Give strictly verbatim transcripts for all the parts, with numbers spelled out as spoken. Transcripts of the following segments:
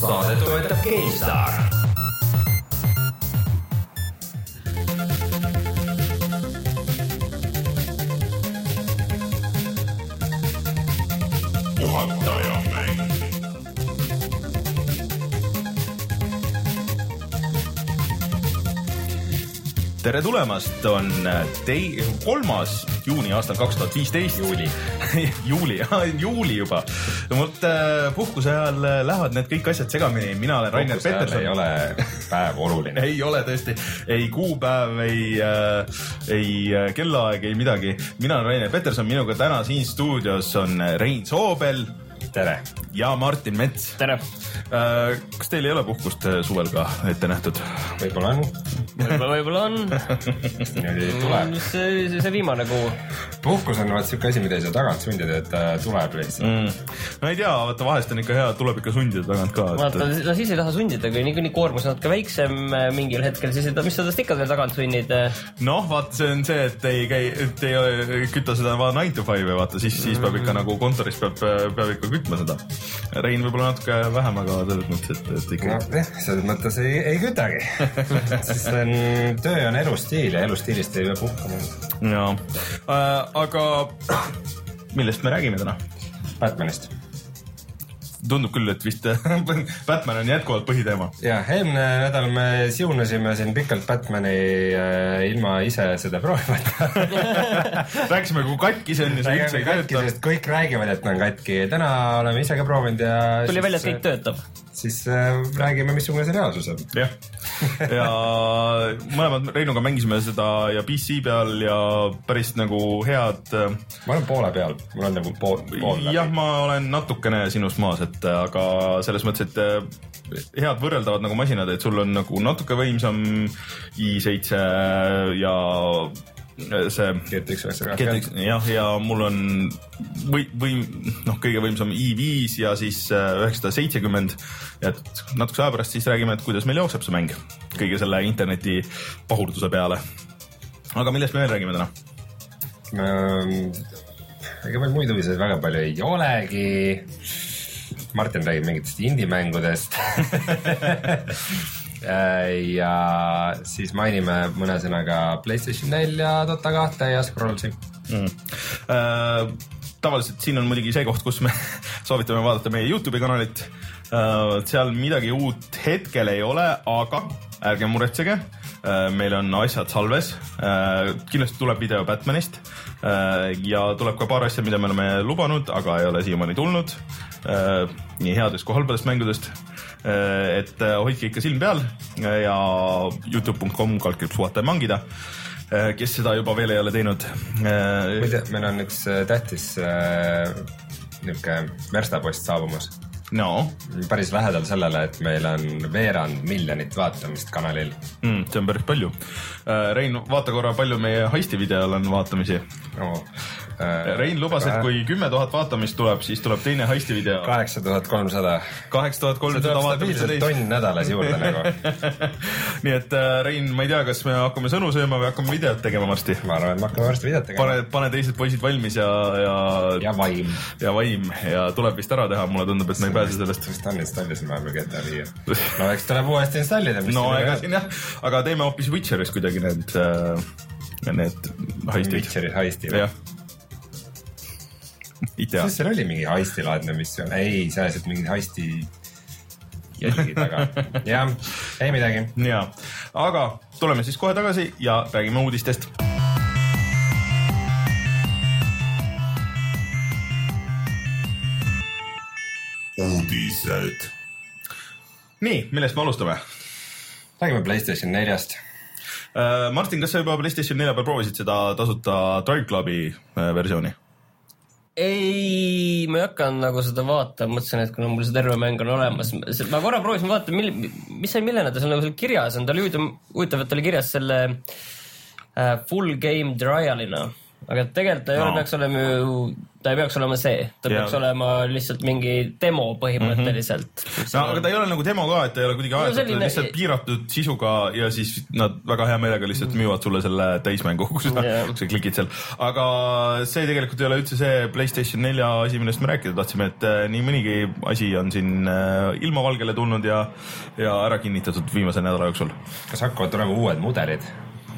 Saadet toetab GameStar. Juhataja mäng. Tere tulemast, on tei- kolmas juuni aastal kaks tuhat viisteist. Juuli. juuli, juuli juba. Mult puhkuse ajal lähevad need kõik asjad segamini. Mina olen Rainer Peterson. Ei ole päev oluline. Ei ole tõesti. Ei kuupäev, ei, ei kellaaeg, ei midagi. Mina olen Rainer Peterson. Minuga täna siin stuudios on Rein Soobel. Tere. Ja Martin Mets. Tere. Kas teil ei ole puhkust suvel ka ette nähtud? Võib-olla on. Võib-olla, võib-olla on. tuleb. See, see viimane kuu. Puhkus on vaat siuke asi, mida ei saa tagant sundida, et tuleb lihtsalt. Mm. No ei tea, vaata vahest on ikka hea, tuleb ikka sundida tagant ka. Vaata, et... no siis ei taha sundida, kui nii, nii koormus on natuke väiksem mingil hetkel, siis ei taha, mis sa tõst ikka veel tagant sunnid? Noh, vaata, see on see, et ei, käi, et ei kütta seda vaan nine to five, vaata, siis, siis peab ikka nagu kontoris peab, peab ikka kütma seda. Rein võib-olla natuke vähem, aga selles mõttes, et, et ikka... No, eh, selles mõttes ei, ei kütagi. Siis on, töö on elustiil ja elustiilist ei pea puhkama. Jaa, äh, aga millest me räägime täna? Batmanist. Tundub küll, et vist Batman on jätkuvalt põhiteema. Ja, eelmine nädal me siunasime siin pikalt Batmani äh, ilma ise seda proovimata. Rääkisime, kui katki see on ja see üldse ei tööta. Kõik räägivad, et on katki. Täna oleme ise ka proovinud ja... Tuli välja, et kõik töötab. Siis äh, räägime, missugune see reaalsus on. Jah. Ja mõlemad Reinuga mängisime seda ja P C peal ja päris nagu head... Ma olen poole peal. Mul on nagu pool, pool läbi. Jah, ma olen natukene sinust maas, et aga selles mõttes, et head võrreldavad nagu masinad, et sul on nagu natuke võimsam i seitse ja see G T X üheksasada. jah, ja mul on või, või noh, kõige võimsam i viis ja siis üheksasada seitsekümmend ja et natuke aja pärast siis räägime, et kuidas meil jookseb see mäng kõige selle interneti pahurduse peale. Aga millest me veel räägime täna? Ega meil muid huviseid väga palju ei olegi. Martin räägib mingitest indie-mängudest. Ja siis mainime mõne sõnaga PlayStation neli ja Dota kahte ja Scrollsi. Mm. Äh, tavaliselt siin on muidugi see koht, kus me soovitame vaadata meie YouTube'i kanalit. Äh, seal midagi uut hetkel ei ole, aga ärge muretsege. Äh, meil on asjad salves. Äh, kindlasti tuleb video Batmanist äh, ja tuleb ka paar asja, mida me oleme lubanud, aga ei ole siiamaani tulnud. Äh, nii headest kui halbadest mängudest, äh, et äh, hoidke ikka silm peal ja youtube dot com kaldkriips Juhataja mangida, äh, kes seda juba veel ei ole teinud. Äh, Muide, meil on üks tähtis äh, niuke verstapost saabumas. No. Päris lähedal sellele, et meil on veerand miljonit vaatamist kanalil. Mm, see on päris palju. Äh, Rein, vaata korra, palju meie heisti videol on vaatamisi. No. Rein lubas, et kui kümme tuhat vaatamist tuleb, siis tuleb teine heisti video. kaheksa tuhat kolmsada. kaheksa tuhat kolmsada vaatamist. See tuleb tonn nädalas juurde nagu. Nii et Rein, ma ei tea, kas me hakkame sõnu sööma või hakkame videot tegema varsti. Ma arvan, et me hakkame varsti videot tegema. Pane, pane teised poisid valmis ja, ja... Ja vaim. Ja vaim. Ja tuleb vist ära teha. Mulle tundub, et me ei pääse sellest. Vist on installisin vahepeal G T A viis. No eks tuleb uuesti installida. No ega siin jah. Aga teeme hoopis Witcheris kuidagi need, need heistid. Witcheris heisti. Jah. Siis seal oli mingi heistilaadne missioon. Ei, see asjad mingi heisti jälgi taga. Jah, ei midagi. Ja, aga tuleme siis kohe tagasi ja räägime uudistest. Uudised. Nii, millest me alustame? Räägime PlayStation neljast. Martin, kas sa juba PlayStation nelja peal proovisid seda tasuta Drive Clubi versiooni? Ei, ma ei hakanud nagu seda vaata, mõtlesin, et kuna mul see terve mäng on olemas. Ma korra proovisin vaata, mil, mis sai millena ta seal nagu seal kirjas on. Ta oli huvitav, et ta oli kirjas selle uh, full game trialina. Aga tegelikult ta ei no. ole peaks olema ju ta ei peaks olema see, ta ja. peaks olema lihtsalt mingi demo põhimõtteliselt mm-hmm. no aga ta ei ole nagu demo ka, et ta ei ole kuidagi ajatud no, selline... lihtsalt piiratud sisuga ja siis nad väga hea meelega lihtsalt müüvad sulle selle täismängu, kui sa, yeah. kui sa klikid seal, aga see tegelikult ei ole üldse see PlayStation nelja asi, millest me rääkida tahtsime, et nii mõnigi asi on siin ilmavalgele tulnud ja, ja ära kinnitatud viimase nädala jooksul. Kas hakkavad tulema uued mudelid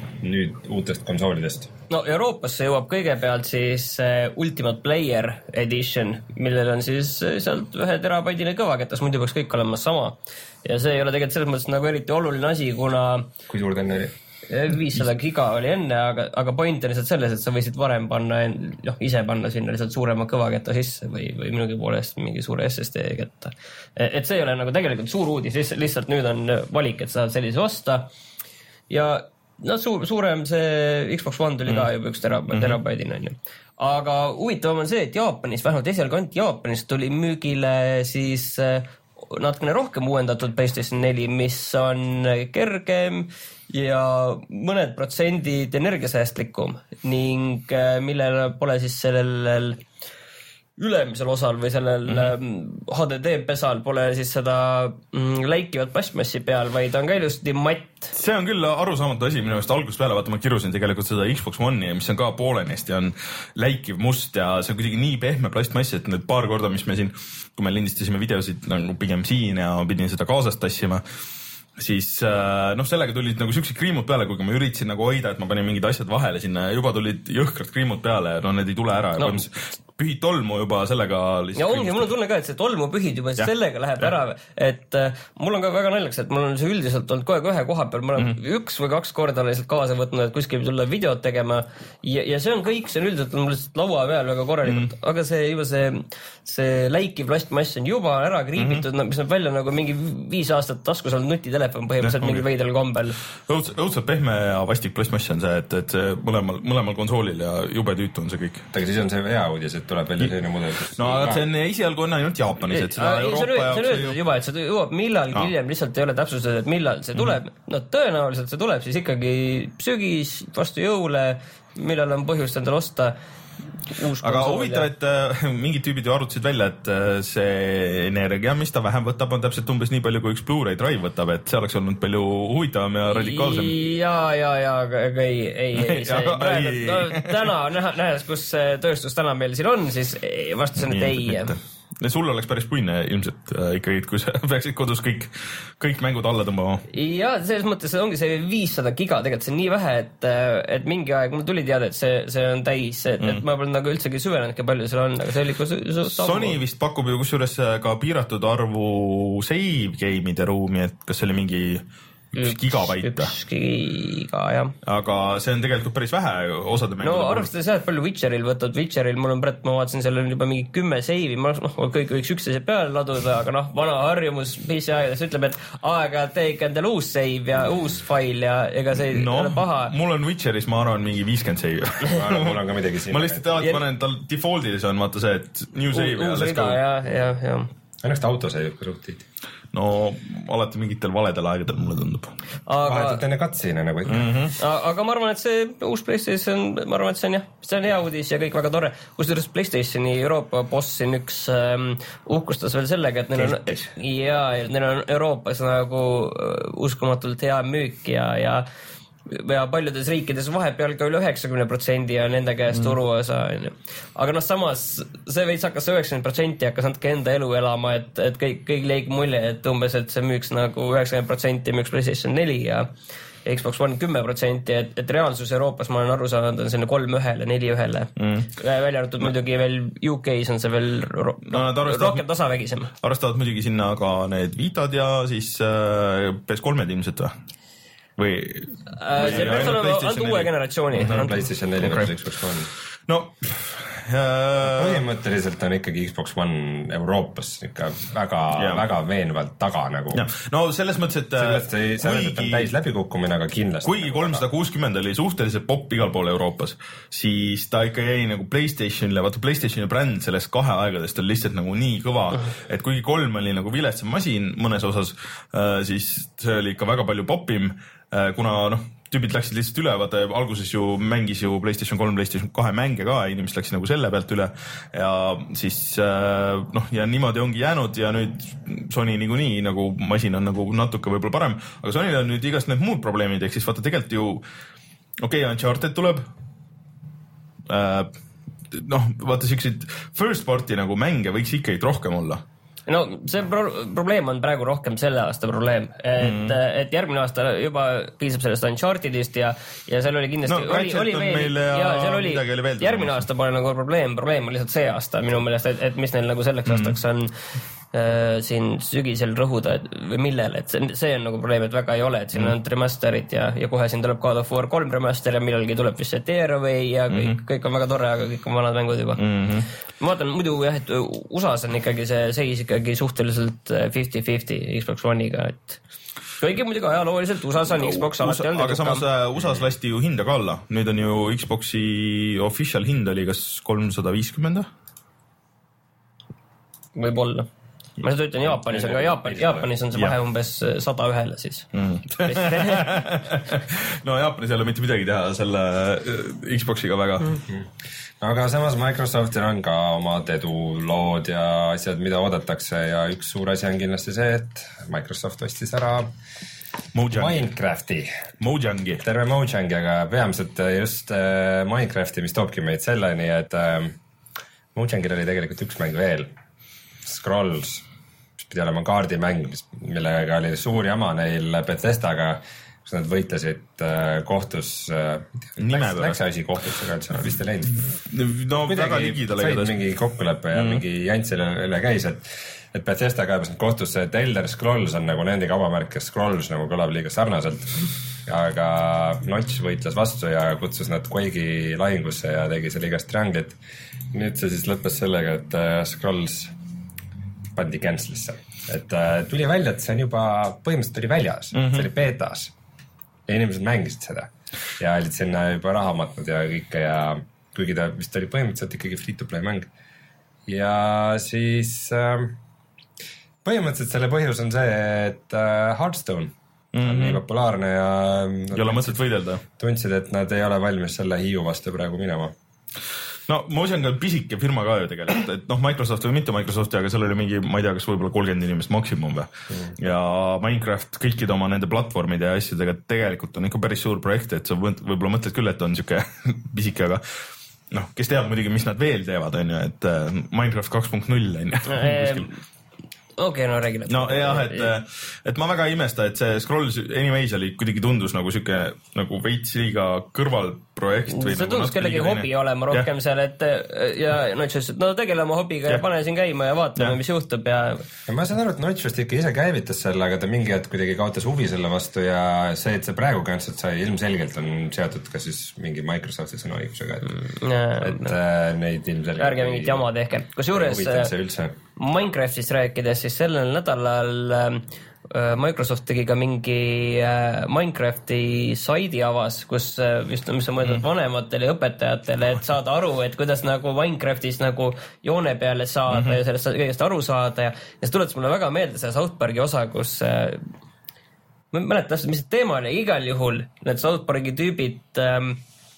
nüüd uutest konsoolidest? No Euroopasse jõuab kõigepealt siis Ultimate Player Edition, millel on siis sealt ühe terabaidine kõvaketas, muidu peaks kõik olema sama. Ja see ei ole tegelikult selles mõttes nagu eriti oluline asi, kuna kui suur tenne oli? viissada giga oli enne, aga, aga point on lihtsalt selles, et sa võisid varem panna, noh, ise panna sinna lihtsalt suurema kõvaketta sisse või, või minugi poolest mingi suure S S D ketta. Et see ei ole nagu tegelikult suur uudis, lihtsalt nüüd on valik, et sa saad sellise osta ja no suur, suurem see Xbox One tuli ka juba üks terabaidine, terabaidine on ju. Aga huvitavam on see, et Jaapanis, vähemalt esialgu ainult Jaapanis tuli müügile siis natukene rohkem uuendatud PlayStation neli, mis on kergem ja mõned protsendid energiasäästlikum ning millel pole siis sellel ülemisel osal või sellel mm-hmm. H D D pesal pole siis seda mm, läikivat plastmassi peal, vaid on ka ilusti matt. See on küll arusaamatu asi minu eest algusest peale, vaata ma kirusin tegelikult seda Xbox One'i, mis on ka poolenesti on läikiv must ja see on kuidagi nii pehme plastmass, et need paar korda, mis me siin, kui me lindistasime videosid nagu pigem siin ja pidin seda kaasast tassima, siis noh, sellega tulid nagu siuksed kriimud peale, kuigi ma üritasin nagu hoida, et ma panin mingid asjad vahele sinna ja juba tulid jõhkrad kriimud peale ja no need ei tule ära no. ja pühid tolmu juba sellega ja ongi, mul on tunne ka, et see tolmu pühid juba ja. sellega läheb ja. ära, et uh, mul on ka väga naljakas, et mul on see üldiselt olnud kogu aeg ühe koha peal, ma olen mm-hmm. üks või kaks korda lihtsalt kaasa võtnud, et kuskil tulla videot tegema ja, ja see on kõik, see on üldiselt on mul lihtsalt laua peal väga korralikult, mm-hmm. aga see juba see, see läikiv plastmass on juba ära kriibitud, mm-hmm. mis on välja nagu mingi viis aastat taskus olnud nutitelefon põhimõtteliselt ja, mingi veidral kombel. Õudselt pehme ja vastik plastmass on see, et, et see mõlemal, mõlemal konsoolil ja jube tüütu on see kõik. aga siis on see hea uudis, et tuleb välja selline mudel. No aga see on esialgu on ainult Jaapanis, et seda ei, Euroopa jaoks see on juba, et see jõuab millalgi no. hiljem, lihtsalt ei ole täpsustada, et millal see tuleb. Mm-hmm. No tõenäoliselt see tuleb siis ikkagi sügis vastu jõule, millal on põhjust endal osta. Aga huvitav, et äh, mingid tüübid ju arutasid välja, et äh, see energia, mis ta vähem võtab, on täpselt umbes nii palju, kui üks Blu-ray drive võtab, et see oleks olnud palju huvitavam ja radikaalsem. Ja, ja, ja, aga ei, ei, ei, see praegu, no, täna nähes, kus tööstus täna meil siin on, siis vastus on, et ei. Ja sul oleks päris puine ilmselt äh, ikkagi, kui sa peaksid kodus kõik, kõik mängud alla tõmbama. Ja selles mõttes ongi see viissada giga, tegelikult see on nii vähe, et, et mingi aeg mul tuli teada, et see, see on täis, et, mm. et ma pole nagu üldsegi süvenenudki palju seal on, aga see oli kus... Sony vist pakub ju kusjuures ka piiratud arvu save game'ide ruumi, et kas see oli mingi... üks gigabait. Üks giga, jah. Aga see on tegelikult päris vähe osade mängude. No arvestades jah, et palju Witcheril võtad. Witcheril mul on praegu, ma vaatasin, seal on juba mingi kümme seivi, ma noh, kõik võiks üksteise peale laduda, aga noh, vana harjumus P C I-des ütleb, et aega teeg endale uus save ja uus fail ja ega see no, ei ole paha. Mul on Witcheris, ma arvan, mingi viiskümmend seivi. Mul on ka midagi siin. Ma lihtsalt alati ja... panen, tal defaultis on vaata see, et new save U- ja let's go. Ja, ja, ja. Õnneks ta auto seivib ka suhtid. No alati mingitel valedel aegadel mulle tundub. Aga... vahetult enne katsine nagu ikka. Mm-hmm. Aga ma arvan, et see uus PlayStation, ma arvan, et see on jah, see on hea uudis ja kõik väga tore. Kusjuures PlayStationi Euroopa boss siin üks ähm, uhkustas veel sellega, et neil on, ja, neil on Euroopas nagu uh, uskumatult hea müük ja, ja ja paljudes riikides vahepeal ka üle üheksakümne protsendi ja nende käest mm. turuosa. Aga noh, samas see veits hakkas üheksakümmend protsenti hakkas natuke enda elu elama, et, et kõik, kõik leigi mulje, et umbes, et see müüks nagu üheksakümmend protsenti müüks PlayStation neli ja Xbox One kümme protsenti, et, et reaalsus Euroopas ma olen aru saanud, on selline kolm ühele, neli ühele. Mm. Välja arvatud no. muidugi veel U K-s on see veel ro- no, rohkem tasavägisem. Arvestavad muidugi sinna ka need Vitad ja siis äh, P S kolmed ilmselt või? Või äh, see peaks olema antud uue generatsiooni. PlayStation neli okay. Xbox One. No äh... põhimõtteliselt on ikkagi Xbox One Euroopas ikka väga, väga veenvalt taga nagu. Ja. No selles mõttes, et sellest ei, kuigi, et on täis läbikukkumine, aga kindlasti. Kuigi kolmsada kuuskümmend oli suhteliselt popp igal pool Euroopas, siis ta ikka jäi nagu PlayStationile, vaata PlayStationi bränd sellest kahe aegadest on lihtsalt nagu nii kõva, et kuigi kolm oli nagu viletsam masin mõnes osas, siis see oli ikka väga palju popim, kuna noh, tüübid läksid lihtsalt üle, vaata alguses ju mängis ju PlayStation kolm, PlayStation kahe mänge ka, inimesed läksid nagu selle pealt üle ja siis noh, ja niimoodi ongi jäänud ja nüüd Sony niikuinii nagu masin on nagu natuke võib-olla parem, aga Sonyl on nüüd igast need muud probleemid, ehk siis vaata tegelikult ju okei okay,, Uncharted tuleb noh, vaata siukseid first party nagu mänge võiks ikkagi rohkem olla. No see pro- probleem on praegu rohkem selle aasta probleem, et, mm. et järgmine aasta juba piisab sellest Unchartedist ja, ja seal oli kindlasti no, oli, oli veel, ja, ja seal oli, oli järgmine aasta pole nagu probleem, probleem on lihtsalt see aasta minu meelest, et, et mis neil nagu selleks mm. aastaks on äh, siin sügisel rõhuda et, või millele, et see, see on nagu probleem, et väga ei ole, et siin mm. on remasterid ja, ja kohe siin tuleb God of War kolm remaster ja millalgi tuleb vist see Tearaway ja kõik, mm. kõik on väga tore, aga kõik on vanad mängud juba. Mm-hmm. Ma vaatan muidu jah, et U S A-s on ikkagi see seis ikka suhteliselt fifty fifty Xbox One'iga, et kõige muidugi ajalooliselt U S A-s on Xbox alati olnud. Aga samas U S A-s lasti ju hinda ka alla. Nüüd on ju Xboxi official hind oli kas kolmsada viiskümmend? Võib-olla. Ma seda ütlen Jaapanis, aga Jaapan, Jaapanis on see vahe umbes sada ühele siis. Mm. no Jaapanis ei ole mitte midagi teha selle Xboxiga väga. Mm. Aga samas Microsoftil on ka omad edulood ja asjad, mida oodatakse ja üks suur asi on kindlasti see, et Microsoft ostis ära Mojangi. Minecrafti. Mojangi. Terve Mojangi, aga peamiselt just Minecrafti, mis toobki meid selleni, et Mojangil oli tegelikult üks mäng veel. Scrolls, mis pidi olema kaardimäng, millega oli suur jama neil Bethesdaga, kus nad võitlesid kohtus, läks, läks asi kohtusse ka, et see on vist ei läinud. No väga ligidale. Said mingi kokkuleppe ja mm. mingi jantsile üle käis, et, et Bethesda kaebas nüüd kohtusse, et Elder Scrolls on nagu nende kaubamärk ja Scrolls nagu kõlab liiga sarnaselt. Aga Notch võitles vastu ja kutsus nad Quake'i lahingusse ja tegi selle igast trianglit. Nüüd see siis lõppes sellega, et Scrolls pandi cancelisse. Et tuli välja, et see on juba põhimõtteliselt oli väljas, mm-hmm. see oli betas. Ja inimesed mängisid seda ja olid sinna juba raha matnud ja kõike ja kuigi ta vist oli põhimõtteliselt ikkagi free-to-play mäng. Ja siis äh, põhimõtteliselt selle põhjus on see, et äh, Hearthstone mm-hmm. on nii populaarne ja ei ole mõtet võidelda. Tundsid, et nad ei ole valmis selle hiiu vastu praegu minema. No Mojang on pisike firma ka ju tegelikult, et noh, Microsoft või mitte Microsofti, aga seal oli mingi, ma ei tea, kas võib-olla kolmkümmend inimest maksimum või. Mm. Ja Minecraft kõikide oma nende platvormide ja asjadega tegelikult on ikka päris suur projekt, et sa võib-olla mõtled küll, et on siuke pisike, aga noh, kes teab muidugi, mis nad veel teevad, on ju, et Minecraft kaks punkt null on ju. Okei, okay, no räägi lõpuks. No jah, et, et ma väga ei imesta, et see Scrolls anyways oli kuidagi tundus nagu siuke nagu veits liiga kõrvalprojekt. See nagu tundus kellegi hobi olema rohkem ja. Seal, et ja Notch ütles, et no tegele oma hobiga ja, ja pane siin käima ja vaatame, ja. Mis juhtub ja... ja ma saan aru, et Notch vist ikka ise käivitas selle, aga ta mingi hetk kuidagi kaotas huvi selle vastu ja see, et see praegu känsalt sai ilmselgelt on seotud ka siis mingi Microsofti sõnaõigusega, et, ja, et no. Neid ilmselgelt... Ärge mingit jama tehke. Kus juures Minecraftist rääkides, siis sellel nädalal äh, Microsoft tegi ka mingi äh, Minecrafti saidi avas, kus äh, just, mis on mõeldud mm. vanematele ja õpetajatele, et saada aru, et kuidas nagu Minecraftis nagu joone peale saada mm-hmm. ja sellest kõigest aru saada ja, ja see tuletas mulle väga meelde see South Parki osa, kus äh, ma ei mäleta täpselt, mis see teema oli, igal juhul need South Parki tüübid ähm,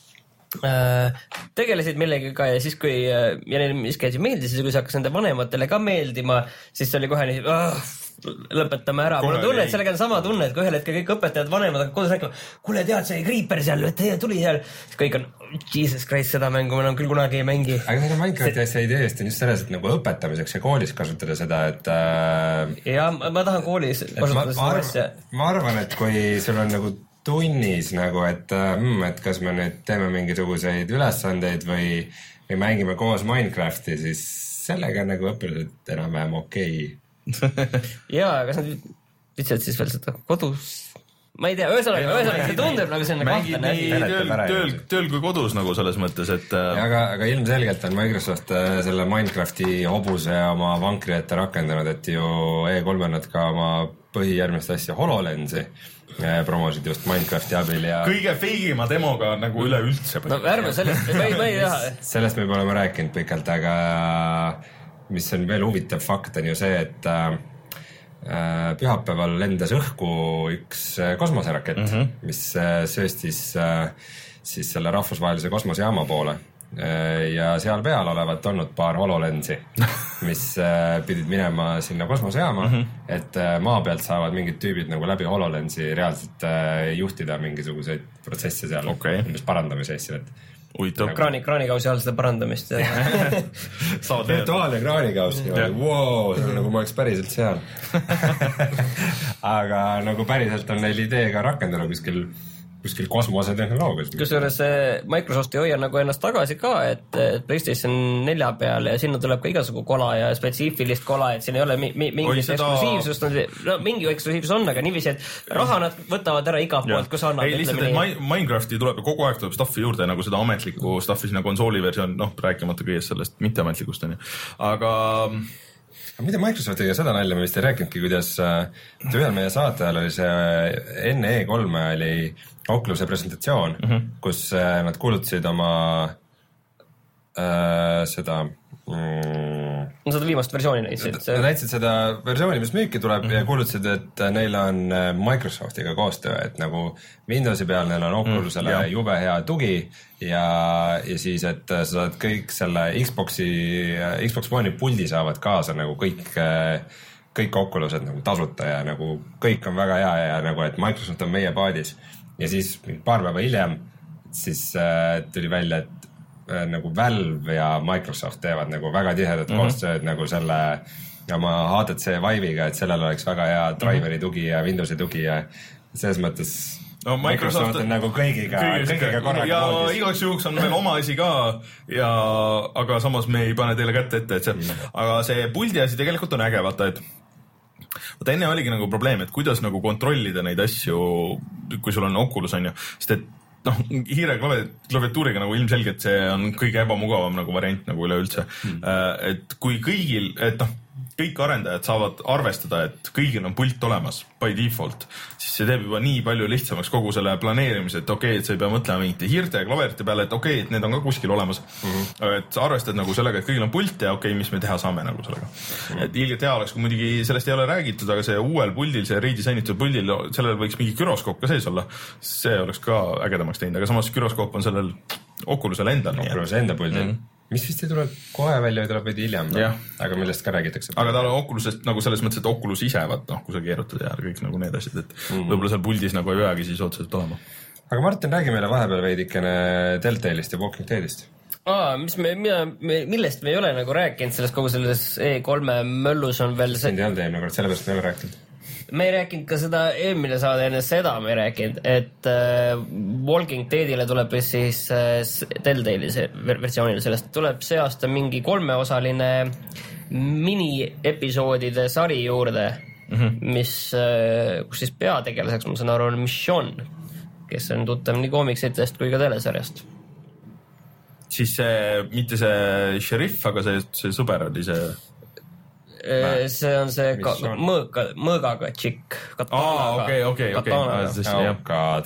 Äh, tegelesid millegiga ja siis kui ja neil mis käis meeldis, siis kui see hakkas nende vanematele ka meeldima, siis see oli kohe nii oh, lõpetame ära. Mul on tunne, et sellega on sama tunne, et kui ühel hetkel kõik õpetajad vanemad hakkavad kodus rääkima, kuule tead, see Creeper seal, tuli seal, siis kõik on Jesus Christ, seda mängu ma enam küll kunagi ei mängi. Aga selle Minecrafti asja ideest on just selles, et nagu õpetamiseks ja koolis kasutada seda, et äh, ja ma, ma tahan koolis kasutada seda asja. Ma arvan, et kui sul on nagu tunnis nagu, et, mm, et kas me nüüd teeme mingisuguseid ülesandeid või, või mängime koos Minecrafti, siis sellega nagu õpilased enam-vähem okei. Jaa, kas nad ütlesid siis veel seda kodus? Ma ei tea, ühesõnaga, ühesõnaga, see tundub nagu selline kahtlane asi. Tööl, tööl, tööl kui kodus nagu selles mõttes, et... Ja, aga, aga ilmselgelt on Microsoft selle Minecrafti hobuse ja oma vankri ette rakendanud, et ju E kolm on nad ka oma põhijärgmist asja HoloLensi promosid just Minecrafti abil ja... Kõige feigima demoga nagu üleüldse. No ärme sellest, me ei taha. Sellest me pole ma rääkinud pikalt, aga mis on veel huvitav fakt on ju see, et pühapäeval lendas õhku üks kosmoserakett, mm -hmm. mis sööstis siis selle rahvusvahelise kosmosejaama poole ja seal peal olevat olnud paar hololensi, mis pidid minema sinna kosmosejaama, mm -hmm. et maa pealt saavad mingid tüübid nagu läbi hololensi reaalselt juhtida mingisuguseid protsesse seal, okay. umbes parandamise asja, et Nagu... kraani, kraanikausi all seda parandamist virtuaalne kraanikaus, wow, see on nagu ma oleks päriselt seal aga nagu päriselt on neil idee ka rakendada kuskil kuskil kosmosetehnoloogias. Kusjuures Microsoft ei hoia nagu ennast tagasi ka, et PlayStation nelja peale ja sinna tuleb ka igasugu kola ja spetsiifilist kola, et siin ei ole mi- mi- mingit seda... eksklusiivsust, no mingi eksklusiivsus on, aga niiviisi, et raha nad võtavad ära iga poolt, kus annab. Ei lihtsalt, et nii... Minecrafti tuleb kogu aeg tuleb stuffi juurde, nagu seda ametlikku stuffi sinna konsooli versioon, noh, rääkimata kõigest sellest mitteametlikust on ju, aga aga mida Microsoftiga seda nalja me vist ei rääkinudki, kuidas ühel meie saate ajal oli see enne E kolme oli Oculus'e presentatsioon, mm -hmm. kus nad kuulutasid oma äh, seda mm, no seda viimast versiooni näitasid. Nad näitasid seda versiooni, mis müüki tuleb mm -hmm. ja kuulutasid, et neil on Microsoftiga koostöö, et nagu Windowsi peal neil on Oculus'ele mm -hmm. jube hea tugi ja, ja siis, et sa saad kõik selle Xboxi, Xbox One'i puldi saavad kaasa nagu kõik kõik Oculus'ed nagu tasuta ja nagu kõik on väga hea ja nagu, et Microsoft on meie paadis. Ja siis paar päeva hiljem siis äh, tuli välja, et äh, nagu Valve ja Microsoft teevad nagu väga tihedat mm -hmm. koostööd nagu selle oma H T C Vive'iga, et sellel oleks väga hea driveri tugi ja Windowsi tugi ja selles mõttes no, Microsoft, Microsoft on nagu kõigiga, kõigiga korraga ja moodis. igaks juhuks on meil oma asi ka ja aga samas me ei pane teile kätte ette, et see, mm. aga see puldi asi tegelikult on äge, vaata, et vaata enne oligi nagu probleem, et kuidas nagu kontrollida neid asju, kui sul on Oculus on ju, sest et noh, hiire klaviatuuriga nagu ilmselgelt see on kõige ebamugavam nagu variant nagu üleüldse mm.. et kui kõigil, et noh, kõik arendajad saavad arvestada, et kõigil on pult olemas by default, siis see teeb juba nii palju lihtsamaks kogu selle planeerimise, et okei okay,, et sa ei pea mõtlema mingite hiirte ja klaverite peale, et okei okay,, et need on ka kuskil olemas mm. -hmm. et sa arvestad nagu sellega, et kõigil on pult ja okei okay,, mis me teha saame nagu sellega mm. -hmm. et ilgelt hea oleks, kui muidugi sellest ei ole räägitud, aga see uuel puldil, see redisainitud puldil, sellel võiks mingi gyroskoop ka sees olla, see oleks ka ägedamaks teinud, aga samas gyroskoop on sellel Oculus'el endal. Oculus'el enda puldil mm. -hmm. mis vist ei tule kohe välja, tuleb veidi hiljem, aga millest ka räägitakse. aga ta on Oculus'est nagu selles mõttes, et Oculus ise, vaat noh, kui sa keerutad ja kõik nagu need asjad, et mm. võib-olla seal puldis nagu ei peagi siis otseselt olema. aga Martin, räägi meile vahepeal veidikene Telltale'ist ja Walking Dead'ist. Aa, mis me, mida, me, millest me ei ole nagu rääkinud sellest kogu selles E kolme möllus on veel see... Sind ei olnud eelmine kord, sellepärast me ei ole rääkinud. Me ei rääkinud ka seda eelmine saade enne seda, me ei rääkinud, et äh, Walking Deadile tuleb siis äh, Telltale'i versioonil sellest tuleb see aasta mingi kolmeosaline mini-episoodide sari juurde, mm -hmm. mis äh,, kus siis peategelaseks, ma saan aru, on Michonne, kes on tuttav nii koomiksitest kui ka telesarjast. Siis see, mitte see šerif, aga see, see sõber oli see... see on see ka, mõõga, mõõgaga tšikk. aa, okei, okei, okei. Oh god.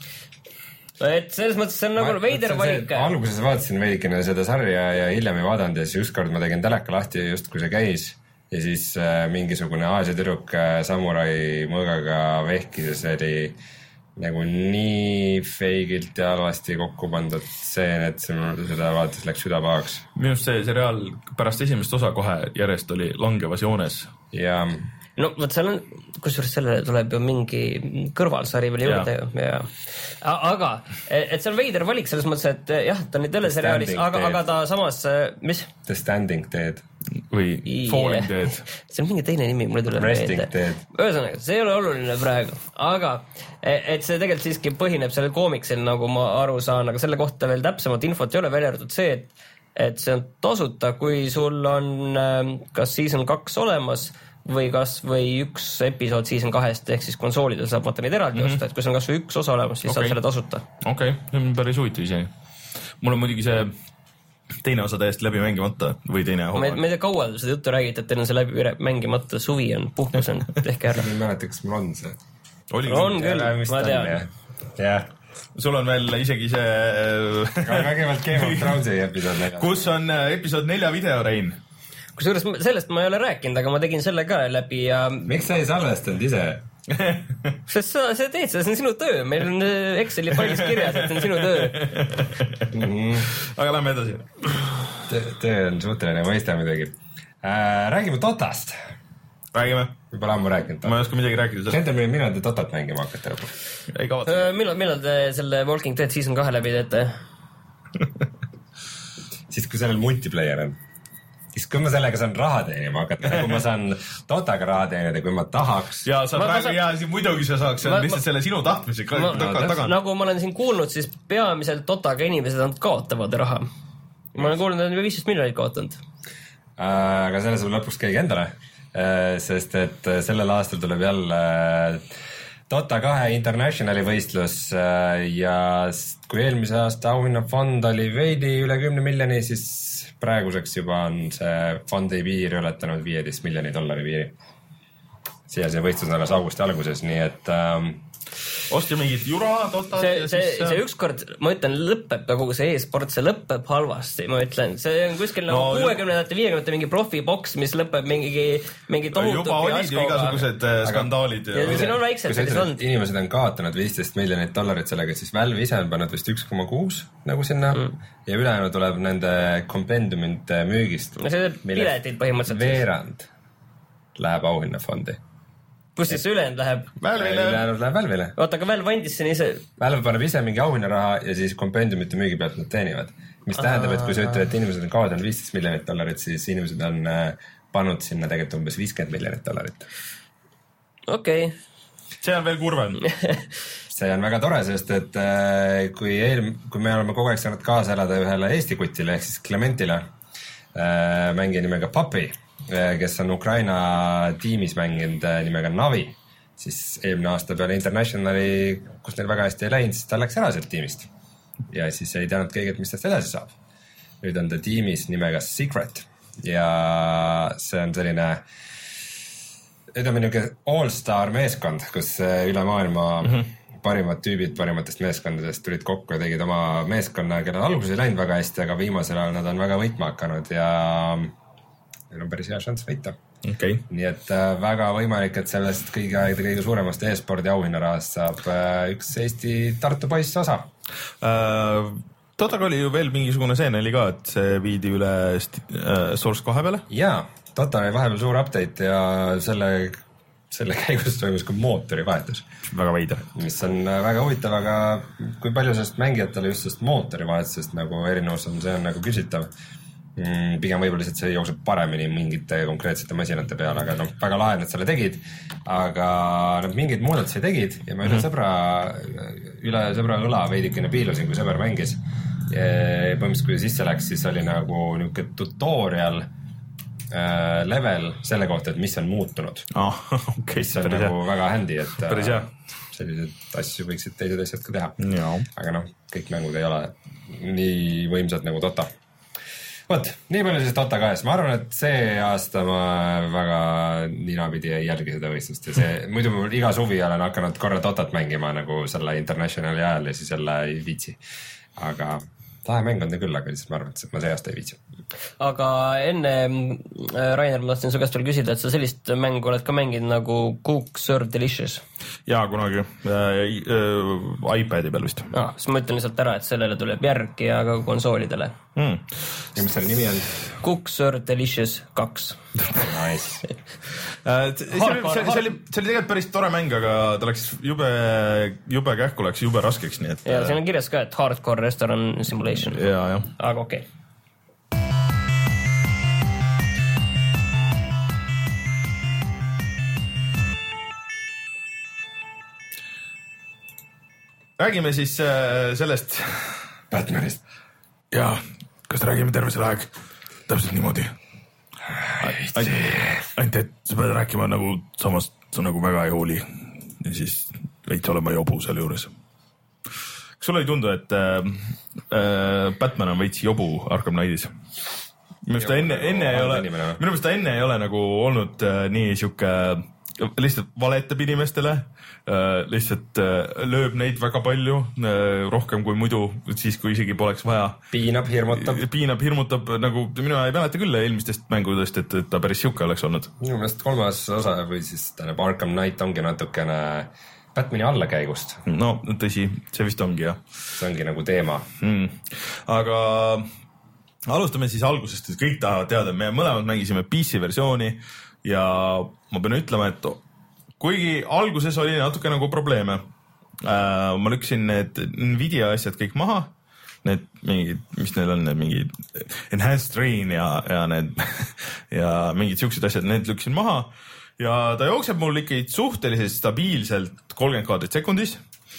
et selles mõttes see on nagu veider valik. Alguses vaatasin veidikene seda sarja ja hiljem ei vaadanud ja siis ükskord ma tegin teleka lahti just kui see käis ja siis äh, mingisugune Aasia tüdruk äh, samurai mõõgaga vehkis ja see oli nagu nii feigilt ja halvasti kokku pandud seen, et seda vaadates läks süda pahaks. Minu arust see seriaal pärast esimest osa kohe järjest oli langevas joones. Ja no vot seal on, kusjuures sellele tuleb ju mingi kõrvalsari veel juurde ja. aga, et see on veider valik selles mõttes, et jah, ta on nii teleseriaalis, aga, aga ta samas, mis? The Standing Dead või yeah. Falling Dead. See on mingi teine nimi, mulle tuleb meelde. Ühesõnaga, see ei ole oluline praegu, aga et see tegelikult siiski põhineb sellel koomiksil, nagu ma aru saan, aga selle kohta veel täpsemat infot ei ole, välja arvatud see, et, et see on tasuta, kui sul on kas season kaks olemas või kas või üks episood season kahest ehk siis konsoolidel saab vaata neid eraldi mm -hmm. osta, et kui see on kas või üks osa olemas, siis okay. saab selle tasuta. Okei, okay. see on päris huvitav isegi. Mul on muidugi see teine osa täiesti läbi mängimata või teine hooaeg. Ma ei tea, kaua seda juttu räägite, et teil on see läbi mängimata, suvi on, puhkus on, tehke ära. Ma ei mäleta, kas mul on see. Oli on küll, ma tean. Jah. Sul on veel isegi see... vägevalt Game of Thronesi episood nelja. Kus on episood nelja video, Rein? kusjuures sellest ma ei ole rääkinud, aga ma tegin selle ka läbi ja... Miks sa ei salvestanud ise? Sest sa, sa teed seda, see on sinu töö. Meil on Exceli failis kirjas, et see on sinu töö. Mm. Aga lähme edasi. Töö on suhteline mõista midagi. Äh, räägime Dotast. Räägime. Võib-olla ammu rääkinud. Ma ei oska midagi rääkida. Sentemil, millal te Dotat mängima hakkate lõpuks? Ei kavatse. Millal, millal te selle Walking Dead season kahe läbi teete? Siis kui sellel multiplayer on. Siis kui ma sellega saan raha teenima hakata, kui ma saan Dotaga raha teenida, kui ma tahaks. Ja, sa ma, praegu, saan... ja siin muidugi sa saaks, see on ma, lihtsalt ma... selle sinu tahtmise ma, no, nagu ma olen siin kuulnud, siis peamiselt Dotaga inimesed on kaotavad raha. Ma olen kuulnud, et on viisteist miljonit kaotanud. Aga selle saab lõpuks keegi endale, sest et sellel aastal tuleb jälle Dota kahe Internationali võistlus ja kui eelmise aasta auhinnafond oli veidi üle kümne miljoni, siis praeguseks juba on see fondi piir ületanud viieteist miljoni dollari piiri. Siia see võistlus on alles augusti alguses, nii et ähm, ostja mingit jura Dotat. See, see, siis... see ükskord, ma ütlen, lõpeb ka kogu see e-sport, see lõpeb halvasti, ma ütlen. See on kuskil nagu no, kuuekümnendate, viiekümnendate mingi profiboks, mis lõpeb mingi, mingi tohutu juba olid ju igasugused aga... skandaalid. Ja, ja siin on väiksed sellised olnud. Inimesed on kaotanud viisteist miljonit dollarit sellega, siis Valve ise on pannud vist üks koma kuus nagu sinna mm. ja ülejäänu tuleb nende kompendumite müügist. No see piletid põhimõtteliselt. Veerand läheb auhinnafondi. Kus siis see ülejäänud läheb? Valvile. Läheb Valvile. Oota, aga Valve andis siin ise... Valve paneb ise mingi auhinnaraha ja siis kompendumite müügi pealt nad teenivad. Mis tähendab, et kui sa ütled, et inimesed on kaotanud viisteist miljonit dollarit, siis inimesed on pannud sinna tegelikult umbes viiskümmend miljonit dollarit. Okei. Okay. See on veel kurvem. See on väga tore, sest et kui, eel, kui me oleme kogu aeg saanud kaasa elada ühele Eesti kutile ehk siis Clementile mängija nimega Papi, kes on Ukraina tiimis mänginud nimega Navi, siis eelmine aasta peale Internationali, kus neil väga hästi ei läinud, siis ta läks ära sealt tiimist. Ja siis ei teadnud keegi, et mis tast edasi saab. Nüüd on ta tiimis nimega Secret ja see on selline ütleme niisugune all-star meeskond, kus üle maailma mm-hmm. parimad tüübid parimatest meeskondadest tulid kokku ja tegid oma meeskonna, kellel alguses ei läinud väga hästi, aga viimasel ajal nad on väga võitma hakanud ja neil on päris hea šanss võita. Okay. Nii et äh, väga võimalik, et sellest kõige aegade kõige suuremast e-spordi auhinnarahast saab äh, üks Eesti Tartu poiss osa. Uh, Dotaga oli ju veel mingisugune seen oli ka, et see viidi üle uh, Source kahe peale? Jaa, Dota oli vahepeal suur update ja selle, selle käigus toimus ka mootori vahetus. Väga veider. Mis on väga huvitav, aga kui palju sellest mängijatele just sellest mootori vahetusest nagu erinevus on, see on nagu küsitav. Mm, pigem võib-olla lihtsalt see jookseb paremini mingite konkreetsete masinate peale, aga noh, väga lahe, et selle tegid, aga nad mingid muudatuse tegid ja ma üle mm-hmm. sõbra, üle sõbra õla veidikene piilusin, kui sõber mängis. Ja põhimõtteliselt, kui sisse läks, siis oli nagu niisugune tutorial äh, level selle kohta, et mis on muutunud. Oh, okay, mis on nagu hea. Väga handy, et äh, sellised asju võiksid teised asjad ka teha. Ja. Aga noh, kõik mängud ei ole nii võimsad nagu Dota. Võt, nii palju siis Dota kahes. Ma arvan, et see aasta ma väga ninapidi ei jälgi seda võistlust ja see, muidu ma iga suvi olen hakanud korra Dotat mängima nagu selle Internationali ajal ja siis jälle ei viitsi. Aga tahe mäng on ta küll, aga lihtsalt ma arvan, et ma see aasta ei viitsi. Aga enne, Rainer, ma tahtsin su käest veel küsida, et sa sellist mängu oled ka mänginud nagu Cook Serve Delicious? Jaa, kunagi äh, äh, iPadi peal vist. Ah, siis ma ütlen lihtsalt ära, et sellele tuleb järg ja ka konsoolidele. Mm. Ja mis selle nimi on? Cook Serve Delicious kaks. Nice. uh, see, see, oli, see, see oli tegelikult päris tore mäng, aga ta läks jube, jube kähku, läks jube raskeks. Nii et, ja siin on kirjas ka, et Hardcore Restaurant Simulation. Ja, ja. Aga okei. Okay. Räägime siis äh, sellest Batmanist. Jaa, kas räägime terve selle aeg? Täpselt niimoodi. Ainult, et sa pead rääkima nagu samast, sa nagu väga ei hooli ja siis veits olema jobu selle juures. Kas sulle ei tundu, et äh, Batman on veits jobu Arkham Knightis? Minu meelest ta enne, enne ei ole, minu meelest ta enne ei ole nagu olnud äh, nii siuke lihtsalt valetab inimestele, lihtsalt lööb neid väga palju, rohkem kui muidu, siis kui isegi poleks vaja. Piinab, hirmutab. Piinab, hirmutab, nagu mina ei mäleta küll eelmistest mängudest, et ta päris siuke oleks olnud. Minu meelest kolmas osa või siis tähendab Arkham Knight ongi natukene Batmani allakäigust. No tõsi, see vist ongi jah. See ongi nagu teema. Mm. Aga alustame siis algusest, et kõik tahavad teada, me mõlemad mängisime P C versiooni ja ma pean ütlema, et kuigi alguses oli natuke nagu probleeme, äh, ma lüksin need Nvidia asjad kõik maha, need mingid, mis neil on, need mingid enhanced rain ja, ja need ja mingid siuksed asjad, need lüksin maha ja ta jookseb mul ikkagi suhteliselt stabiilselt kolmkümmend kaadrit sekundis.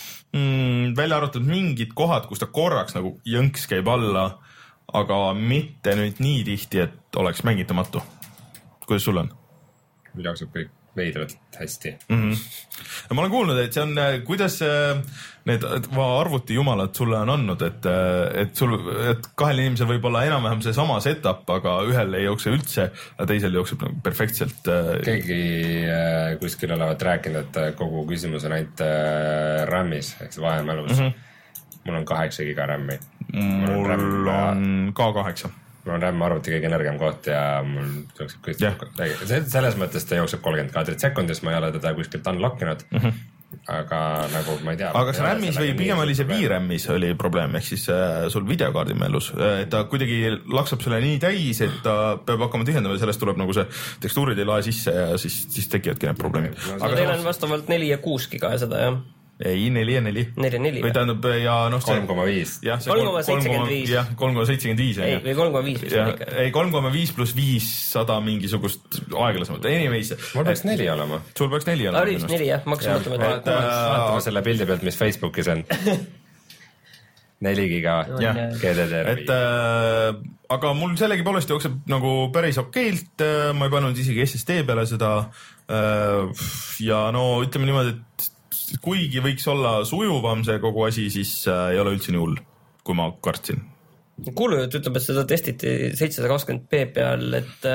Mm, välja arvatud mingid kohad, kus ta korraks nagu jõnks käib alla, aga mitte nüüd nii tihti, et oleks mängitamatu. Kuidas sul on? Mul jookseb kõik veidralt hästi. Mm-hmm. Ja ma olen kuulnud, et see on, kuidas need arvuti jumalad sulle on andnud, et, et, sul, et kahel inimesel võib olla enam-vähem see sama setup, aga ühel ei jookse üldse, ja teisel jookseb nagu perfektselt. Keegi kuskil olevat rääkinud, et kogu küsimus on ainult RAM-is, ehk see vahemälus. Mm-hmm. Mul on kaheksa giga RAM-i. Mul on, on ka kaheksa. Mul on RAM arvuti kõige nõrgem koht ja mul jookseb kõik yeah. Selles mõttes ta jookseb kolmkümmend kaadrit sekundis, ma ei ole teda kuskilt unlockinud, mm-hmm. aga nagu ma ei tea. Aga kas RAM-is või pigem oli see V RAM-is oli probleem, ehk siis äh, sul videokaardi mällus, et ta kuidagi laksab sulle nii täis, et ta peab hakkama tühjendama ja sellest tuleb nagu see tekstuurid ei lae sisse ja siis, siis tekivadki need probleemid. No, aga teil on vastavalt neli ja kuus giga seda, jah? Ei, neli ja neli. neli ja neli. Või tähendab, ja noh... kolm koma viis. kolm koma seitsekümmend viis. Jah, kolm koma seitsekümmend viis. Ei, või kolm koma viis vist on ikka. Ei, kolm koma viis pluss viissada mingisugust aeglasemalt. Anyways. Mul peaks neli olema. Sul peaks neli olema. Aris neli, jah. Ma hakkasin mõtlema, et... Vaatame selle pildi pealt, mis Facebookis on. neli giga G D D R. Et, äh, aga mul sellegi poolest jookseb nagu päris okeilt. Ma ei pannud isegi S S D peale seda. Äh, ja no ütleme niimoodi, et kuigi võiks olla sujuvam see kogu asi, siis äh, ei ole üldse nii hull, kui ma kartsin. Kuulujutt ütleb, et seda testiti seitsesada kakskümmend p peal, et,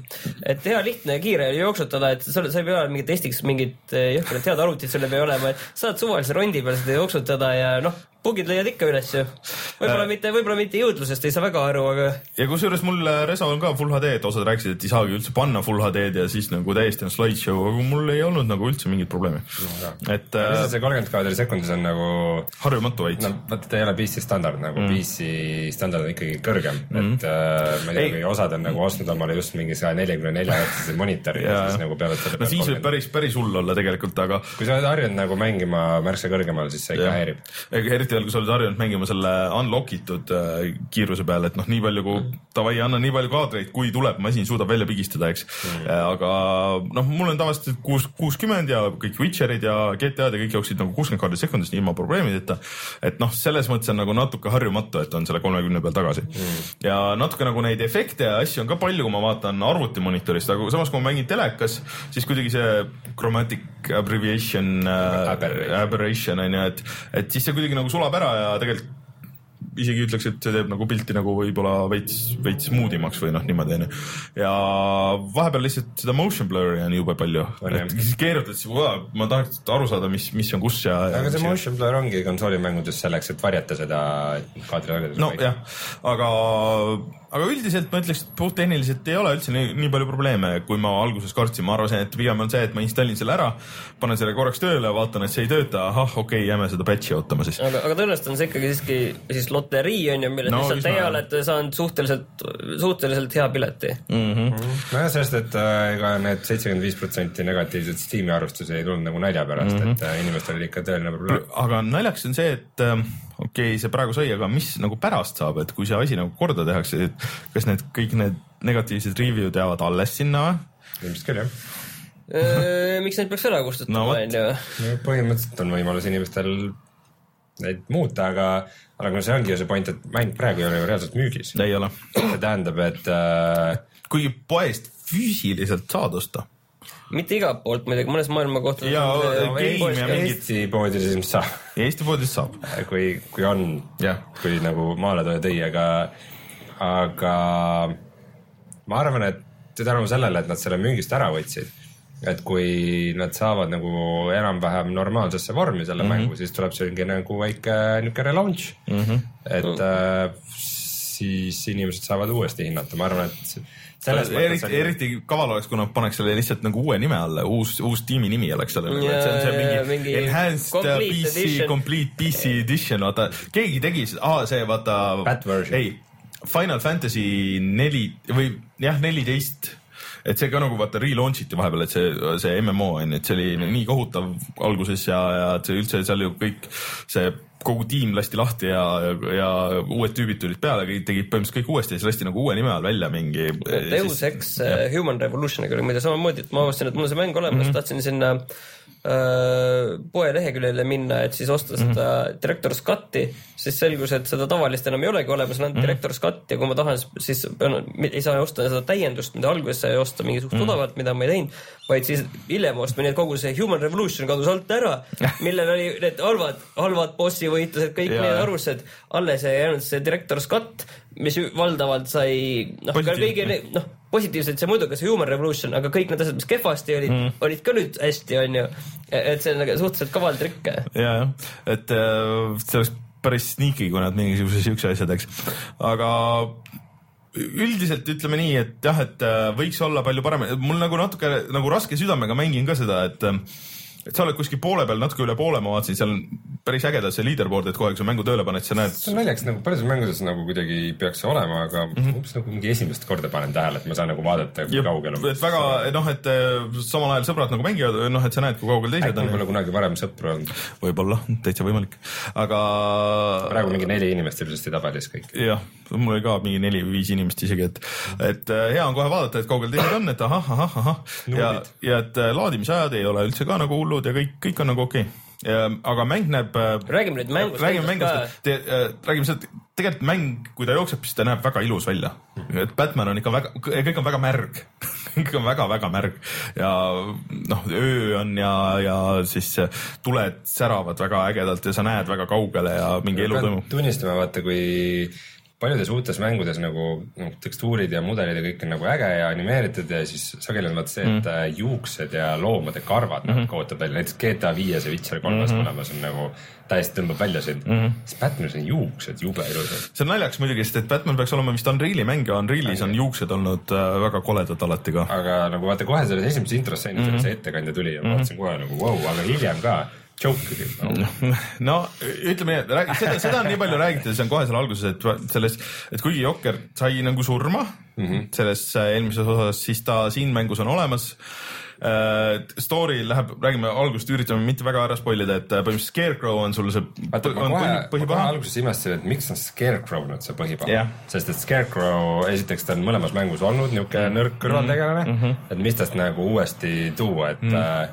et hea lihtne ja kiire jooksutada, et sa ei pea olema mingit testiks mingit jõhkralt head arvutit, sul ei pea olema, et saad suvalise rondi peal seda jooksutada ja noh, bugid leiad ikka üles ju. Võib-olla mitte, võib-olla mitte jõudlusest, ei saa väga aru, aga... Ja kusjuures mul Reso on ka Full H D, et osad rääkisid, et ei saagi üldse panna Full H D-d ja siis nagu täiesti on slideshow, aga mul ei olnud nagu üldse mingit probleemi. No, et äh, see kolmkümmend kaadri sekundis on nagu... Harjumatu vaid. No, vaata, ta ei ole P C standard, nagu mm. P C standard on ikkagi kõrgem, mm. et äh, ma ei tea, kui osad on nagu ostnud omale just mingi saja nelikümmend nelja hertsise monitori ja siis nagu peavad seda... No siis võib päris, päris hull olla tegelikult, aga... Kui sa oled harjunud nagu mängima märksa kõrgemal, siis see ikka häirib. Eriti veel, kui sa oled harjunud mängima selle unlockitud äh, kiiruse peale, et noh, nii palju kui mm. tavai anna nii palju kaadreid, kui tuleb, masin suudab välja pigistada, eks. Mm. Äh, aga noh, mul on tavaliselt kuuskümmend ja kõik Witcherid ja G T A-d ja kõik jooksid nagu kuuskümmend kaadrit sekundis, nii ilma probleemideta. Et noh, selles mõttes on nagu natuke harjumatu, et on selle kolmekümne peal tagasi. Mm. Ja natuke nagu neid efekte ja asju on ka palju, kui ma vaatan arvuti monitorist, aga samas kui ma mängin telekas, siis kuidagi see chromatic abbreviation, äh, aberration on ju, et, et siis see kuidagi nagu sulab ära ja tegelikult isegi ütleks, et see teeb nagu pilti nagu võib-olla veits, veits moodimaks või noh, niimoodi on. Ja vahepeal lihtsalt seda motion blur'i on jube palju. Et keerutad, siis ma tahaks aru saada, mis, mis on kus ja... Aga see motion blur ongi konsoolimängudes selleks, et varjata seda kaadri. No jah, aga, aga üldiselt ma ütleks, et puht tehniliselt ei ole üldse nii, nii palju probleeme, kui ma alguses kartsin. Ma arvasin, et pigem on see, et ma installin selle ära, panen selle korraks tööle, vaatan, et see ei tööta. Ahah, okei, jääme seda patchi ootama siis. Aga, aga tõenäoliselt on see ikkagi siiski siis loterii on ju, millest no, lihtsalt teie olete saanud suhteliselt, suhteliselt hea pileti. Mm-hmm. No jah, sest, et ega äh, need seitsekümmend viis protsenti negatiivset Steam'i arvustusi ei tulnud nagu nalja pärast, mm-hmm. et äh, inimestel oli ikka tõeline probleem. Aga naljaks on see, et äh, okei okay,, see praegu sai, aga mis nagu pärast saab, et kui see asi nagu korda tehakse, et kas need kõik need negatiivsed review'd jäävad alles sinna või? Ilmselt küll, jah. Miks neid peaks ära kustutama? No, põhimõtteliselt on võimalus inimestel neid muuta, aga, aga see ongi ju see point, et mäng praegu ei ole ju reaalselt müügis. Ei ole. See tähendab, et äh... kuigi poest füüsiliselt saad osta. Mitte igalt poolt, muidugi mõnes maailma kohta. Ja, game ja mingit... Eesti poodides ilmselt saab. Eesti poodides saab. Kui, kui on, ja. Kui nagu maale toja tõi, aga, aga ma arvan, et tänu sellele, et nad selle müügist ära võtsid, et kui nad saavad nagu enam-vähem normaalsesse vormi selle mm -hmm. mängu, siis tuleb see nagu väike niisugune relaunch mm, -hmm. et mm -hmm. äh, siis inimesed saavad uuesti hinnata, ma arvan, et eriti, on... eriti kaval oleks, kui nad paneks selle lihtsalt nagu uue nime alla, uus, uus tiimi nimi oleks selle, yeah, see on see mingi, mingi enhanced P C, edition. Complete P C yeah. edition, vaata, keegi tegi, aa see vaata, ei, Final Fantasy neli või jah, neliteist, et see ka nagu vaata relaunch iti vahepeal, et see, see M M O on, et see oli mm. nii kohutav alguses ja, ja see üldse seal ju kõik see kogu tiim lasti lahti ja, ja uued tüübid tulid peale, tegid põhimõtteliselt kõik uuesti ja siis lasti nagu uue nime all välja mingi. Deus Ex Human Revolutioniga oli muide samamoodi, et ma avastasin, et mul see mäng olemas, mm-hmm. tahtsin sinna äh, poe leheküljele minna, et siis osta seda mm-hmm. Director's Cut'i, siis selgus, et seda tavalist enam ei olegi olemas, on mm-hmm. Director's Cut ja kui ma tahan, siis pean, ei saa osta seda täiendust, mida alguses sai osta mingisugust mm-hmm. odavat, mida ma ei teinud, vaid siis hiljem ostma, nii et kogu see Human Revolution kadus alt ära, millel oli need halvad, halvad bossi võitlused, kõik yeah. need arvused, alles ei jäänud see Director's Cut, mis valdavalt sai noh, kõigi noh, positiivselt see muidugi see Human Revolution, aga kõik need asjad, mis kehvasti olid, mm. olid ka nüüd hästi, on ju, et see on nagu suhteliselt kaval trikk. Ja, et äh, see oleks päris sneaky, kui nad mingisuguse siukse asja teeks, aga üldiselt ütleme nii, et jah, et võiks olla palju parem, mul nagu natuke nagu raske südamega mängin ka seda, et et sa oled kuskil poole peal, natuke üle poole, ma vaatasin, seal on päris ägedalt see leaderboard, et kogu aeg sa mängu tööle paned, sa näed. See on naljaks, nagu paljudes mängudes nagu kuidagi peaks see olema, aga mm -hmm. umbes nagu mingi esimest korda panen tähele, et ma saan nagu vaadata, kui kaugel on. Et väga, noh, et samal ajal sõbrad nagu mängivad, noh, et sa näed, kui kaugel teised on. Äkki pole kunagi varem sõpru olnud. Võib-olla, täitsa võimalik. Aga praegu mingi neli inimest ilmselt ei tabelis kõik. Jah, mul oli ka mingi neli või viis inimest isegi, et, et hea on kohe vaadata, et kaugel teised on, et ahah, ahah, ahah. Ja, ja et laadimisajad ei ole üldse ka nagu hullud ja kõik, kõik on nagu okei okay. Ja, aga mäng näeb räägime nüüd mängust räägime mängust te, räägime seda, tegelikult mäng, kui ta jookseb, siis ta näeb väga ilus välja, et Batman on ikka väga, kõik on väga märg kõik on väga-väga märg ja noh, öö on ja, ja siis tuled säravad väga ägedalt ja sa näed väga kaugele ja mingi elu toimub. Tunnistame vaata, kui paljudes uutes mängudes nagu no, tekstuurid ja mudelid ja kõik on nagu äge ja animeeritud ja siis sageli on vaata see, et mm. juuksed ja loomade karvad mm -hmm. kootab välja, näiteks G T A viies ja Witcher kolmes mm -hmm. mõlemas on nagu täiesti tõmbab välja sind mm. -hmm. siis Batmanis on juuksed jube ilusad. See on naljaks muidugi, sest et Batman peaks olema vist Unreali mäng ja Unrealis on juuksed olnud äh, väga koledad alati ka. Aga nagu vaata kohe selles esimeses intros sain mm -hmm. see ettekandja tuli ja ma vaatasin kohe nagu vau, wow, aga hiljem ka Jokerid. No ütleme, seda, seda on nii palju räägitud, see on kohe seal alguses, et selles, et kuigi Jokker sai nagu surma mm -hmm. selles eelmises osas, siis ta siin mängus on olemas. Uh, story läheb, räägime algusest, üritame mitte väga ära spoilida, et põhimõtteliselt Scarecrow on sul see Vaata, on kohe, põhipaha. Alguses imestasin, et miks on Scarecrow nüüd see põhipaha yeah. sest et Scarecrow esiteks ta on mõlemas mängus olnud niisugune mm -hmm. nõrk kõrvaltegelane mm -hmm. et mis tast nagu uuesti tuua, et mm -hmm. äh,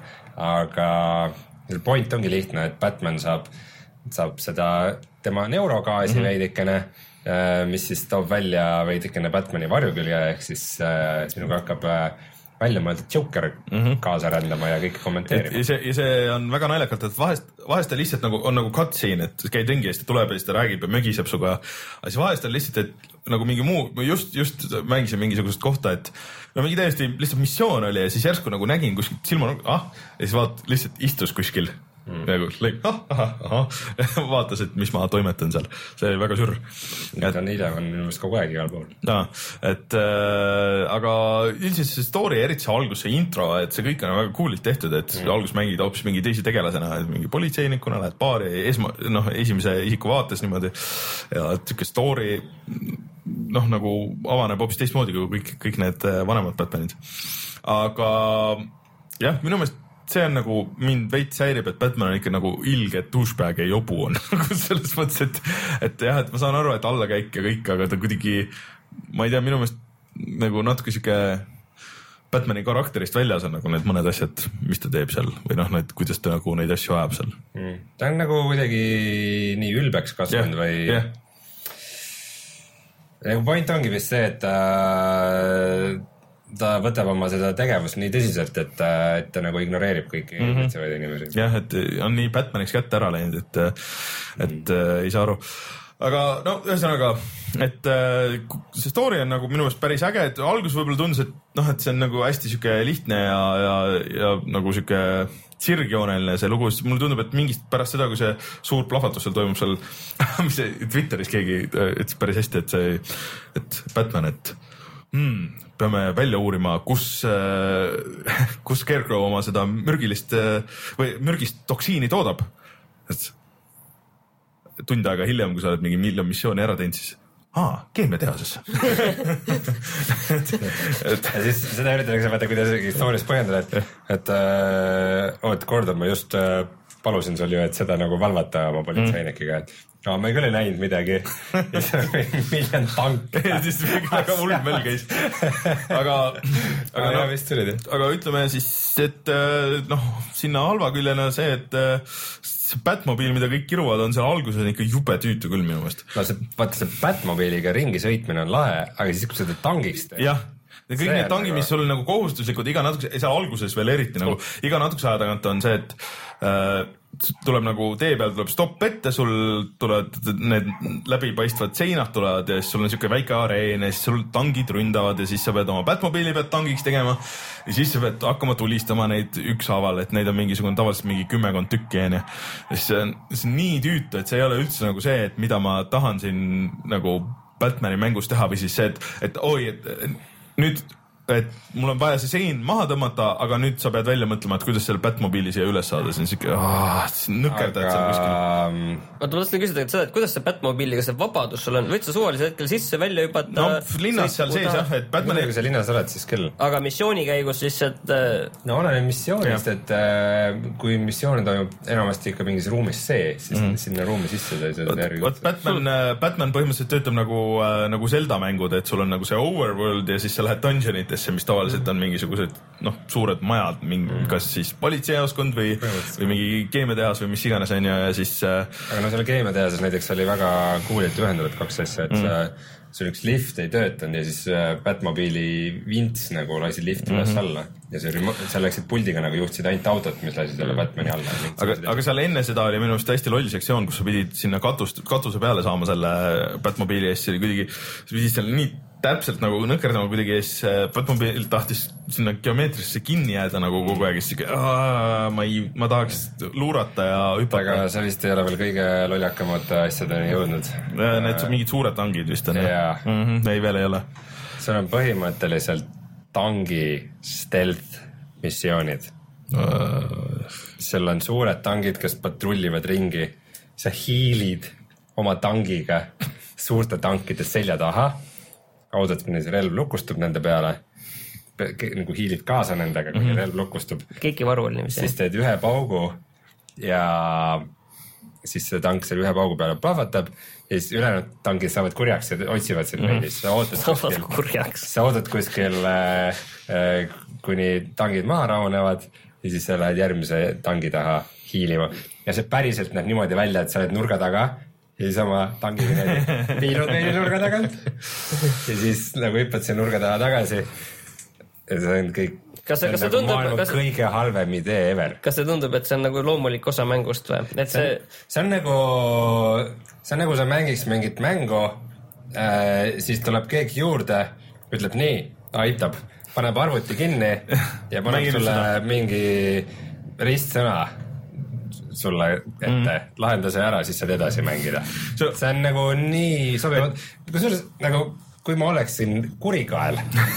aga point ongi lihtne, et Batman saab, saab seda tema neurogaasi mm -hmm. veidikene, mis siis toob välja veidikene Batmani varjukülje, ehk siis äh, sinuga hakkab äh, välja mõeldud Joker mm -hmm. kaasa rändama ja kõik kommenteerima. Ja see, ja see on väga naljakalt, et vahest, vahest ta lihtsalt nagu, on nagu cutscene, et käid ringi ja siis ta tuleb ja siis ta räägib ja mögiseb suga. Aga siis vahest on lihtsalt, et nagu mingi muu, just, just mängisin mingisugust kohta, et no mingi täiesti lihtsalt missioon oli ja siis järsku nagu nägin kuskilt silma, ah, ja siis vaat lihtsalt istus kuskil. Mm. Nagu lõik, ah, ah, ah, vaatas, et mis ma toimetan seal, see oli väga sür. Et on hiljem on minu meelest kogu aeg igal pool. No, et äh, aga üldiselt see story, eriti see algus, see intro, et see kõik on väga cool'ilt tehtud, et mm. algus mängid hoopis mingi teise tegelasena, mingi politseinikuna lähed baari esma, noh, esimese isiku vaates niimoodi ja siuke story noh, nagu avaneb hoopis teistmoodi kui kõik, kõik need vanemad Batmanid. Aga jah, minu meelest see on nagu, mind veits häirib, et Batman on ikka nagu ilge douchebag ja jobu on selles mõttes, et, et jah, et ma saan aru, et allakäik ja kõik, aga ta kuidagi, ma ei tea, minu meelest nagu natuke siuke Batmani karakterist väljas on nagu need mõned asjad, mis ta teeb seal või noh, need, kuidas ta nagu neid asju ajab seal mm.. ta on nagu kuidagi nii ülbeks kasvanud yeah, või yeah. Nagu point ongi vist see, et ta, ta võtab oma seda tegevust nii tõsiselt, et, et ta nagu ignoreerib kõiki mm -hmm. inimesi. Jah, et on nii Batmaniks kätte ära läinud, et, et mm. ei saa aru. aga no ühesõnaga, et äh, see story on nagu minu meelest päris äge, et algus võib-olla tundus, et noh, et see on nagu hästi siuke lihtne ja, ja, ja nagu siuke sirgjooneline see lugu, siis mulle tundub, et mingist pärast seda, kui see suur plahvatus seal toimub seal, mis see Twitteris keegi ütles päris hästi, et see, et Batman, et hmm, peame välja uurima, kus, kus Scarecrow oma seda mürgilist või mürgist toksiini toodab. Et tund aega hiljem, kui sa oled mingi miljon missiooni ära teinud, siis aa, keemiatehases. et ja siis seda üritatakse vaata, kuidas stories põhjendada, et, et äh, oot, Gordon, ma just äh, palusin sul ju, et seda nagu valvata oma politseinekiga, et no ma küll ei näinud midagi. Ja see on miljon tank. Ja siis väga hull möll käis. Aga, aga, aga, no, vist tulid, aga ütleme siis, et noh, sinna halva küljena see, et see Batmobiil, mida kõik kiruvad, on seal alguses ikka jube tüütu küll minu meelest. No see, vaata see Batmobiiliga ringi sõitmine on lahe, aga siis kui seda tangiks teed. Jah. Ja kõik need tangid, mis sul nagu kohustuslikud iga natuke, seal alguses veel eriti nagu iga natukese aja tagant on see, et äh, tuleb nagu tee peal tuleb stopp ette, sul tulevad need läbipaistvad seinad tulevad ja siis sul on siuke väike areen ja siis sul tangid ründavad ja siis sa pead oma Batmobiili pead tangiks tegema ja siis sa pead hakkama tulistama neid ükshaaval, et neid on mingisugune tavaliselt mingi kümmekond tükki onju. Ja siis see on, see on nii tüütu, et see ei ole üldse nagu see, et mida ma tahan siin nagu Batmani mängus teha või siis see, et, et oi, et nüüd, et mul on vaja see sein maha tõmmata, aga nüüd sa pead välja mõtlema, et kuidas selle Batmobiili siia üles saada. See on siuke, nõkerdad seal kuskil. Ma tahtsin küsida seda, et kuidas see Batmobiiliga see vabadus sul on? Võid sa suvalise hetkel sisse välja hüpata? No linnas seal sees jah, et Batmani... Kui sa linnas oled, siis küll. Aga missiooni käigus lihtsalt... No oleneb missioonist, et äh, kui missioon toimub enamasti ikka mingis ruumis see, siis mm. sinna ruumi sisse ta ei saa järgi. Batman, Batman põhimõtteliselt töötab nagu, äh, nagu Zelda mängud, et sul on nagu see overworld ja siis sa lähed dungeonitesse, mis tavaliselt on mingisugused noh, suured majad, mingi, kas siis politseijaoskond või, või mingi keemiatehas või mis iganes on ja, ja siis äh... aga no seal keemiatehases näiteks oli väga cool'ilt ühendatud kaks asja, et mm. sul üks lift ei töötanud ja siis Batmobiili vints nagu lasi lifti üles mm-hmm. alla ja see, seal läksid puldiga nagu juhtsid ainult autot, mis lasi selle Batmani alla. Aga, aga seal enne seda oli minu meelest hästi loll sektsioon, kus sa pidid sinna katust, katuse peale saama selle Batmobiili ja siis oli kuidagi, sa pidid seal nii täpselt nagu nõkerdama kuidagi ja siis Batmobiil tahtis sinna geomeetrisse kinni jääda nagu kogu aeg ja siis ma, ei, ma tahaks luurata ja hüpata. Aga see vist ei ole veel kõige lollakamad asjadeni jõudnud. Need mingid suured tangid vist on. Yeah. Mm-hmm, ei, veel ei ole. See on põhimõtteliselt tangi stealth missioonid. Uh. Seal on suured tangid, kes patrullivad ringi. Sa hiilid oma tangiga suurte tankide selja taha. Audad, kui see relv lukustub nende peale, nagu hiilid kaasa nendega, kui mm-hmm. relv lukustub. Keiki varu oli nimis. Siis teed ühe paugu ja siis see tank selle ühe paugu peale plahvatab ja siis ülejäänud tankid saavad kurjaks ja otsivad sind mm-hmm. veidis. Sa ootad kuskil, kurjaks. Sa ootad kuskil äh, kuni tangid maha rahunevad ja siis sa lähed järgmise tangi taha hiilima. Ja see päriselt näeb niimoodi välja, et sa oled nurga taga ja siis oma tangiga need piilud veidi nurga tagant ja siis nagu hüppad see nurga taha tagasi ja see on kõik kas see, kas see nagu tundub, maailma kas... kõige halvem idee ever. Kas see tundub, et see on nagu loomulik osa mängust või? Et see... See, see on nagu see on nagu sa mängiks mingit mängu äh, siis tuleb keegi juurde ütleb nii, aitab paneb arvuti kinni ja paneb sulle mingi ristsõna sulle ette, mm. lahenda see ära, siis saad edasi mängida. See on nagu nii sobivad. Kusjuures, nagu, kui ma oleksin kurikael,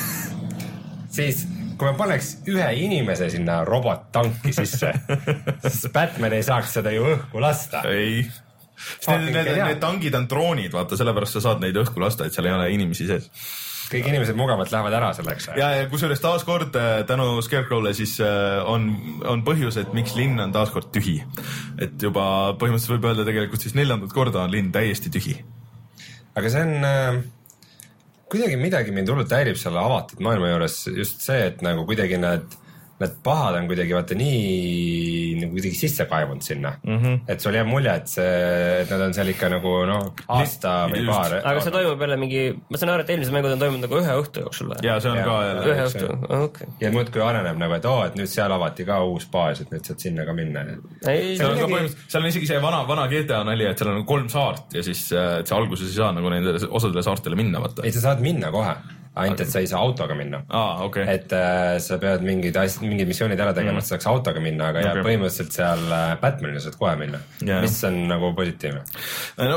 siis kui ma paneks ühe inimese sinna robot-tanki sisse, siis Batman ei saaks seda ju õhku lasta. Ei. Need, need, need tangid on droonid, vaata, sellepärast sa saad neid õhku lasta, et seal ei ole inimesi sees. Kõik inimesed mugavalt lähevad ära selleks. Ja, ja kusjuures taaskord tänu Scarecrow'le siis on, on põhjus, et miks linn on taaskord tühi. Et juba põhimõtteliselt võib öelda tegelikult siis neljandat korda on linn täiesti tühi. Aga see on äh, kuidagi midagi mind hullult häirib selle avatud maailma juures just see, et nagu kuidagi nad, nad pahad on kuidagi vaata nii nagu kuidagi sisse kaevunud sinna mm. -hmm. et sul jääb mulje, et see, et nad on seal ikka nagu noh, aasta või paar. aga see toimub jälle mingi, ma saan aru, et eelmised mängud on toimunud nagu ühe õhtu jooksul või? ja see on ja, ka jälle. Ühe õhtu, okei okay.. ja muudkui areneb nagu, et oo, et nüüd seal avati ka uus baas, et nüüd saad sinna ka minna. Ei, seal, on midagi... seal on isegi see vana, vana G T A nali, et seal on kolm saart ja siis et see alguses ei saa nagu nendele osadele saartele minna, vaata. ei, sa saad minna kohe. ainult, et sa ei saa autoga minna. Ah, okay. et äh, sa pead mingid asjad, mingid missioonid ära tegema, et mm. sa saaks autoga minna, aga okay. ja põhimõtteliselt seal Batmanile saad kohe minna, yeah. mis on nagu positiivne. No,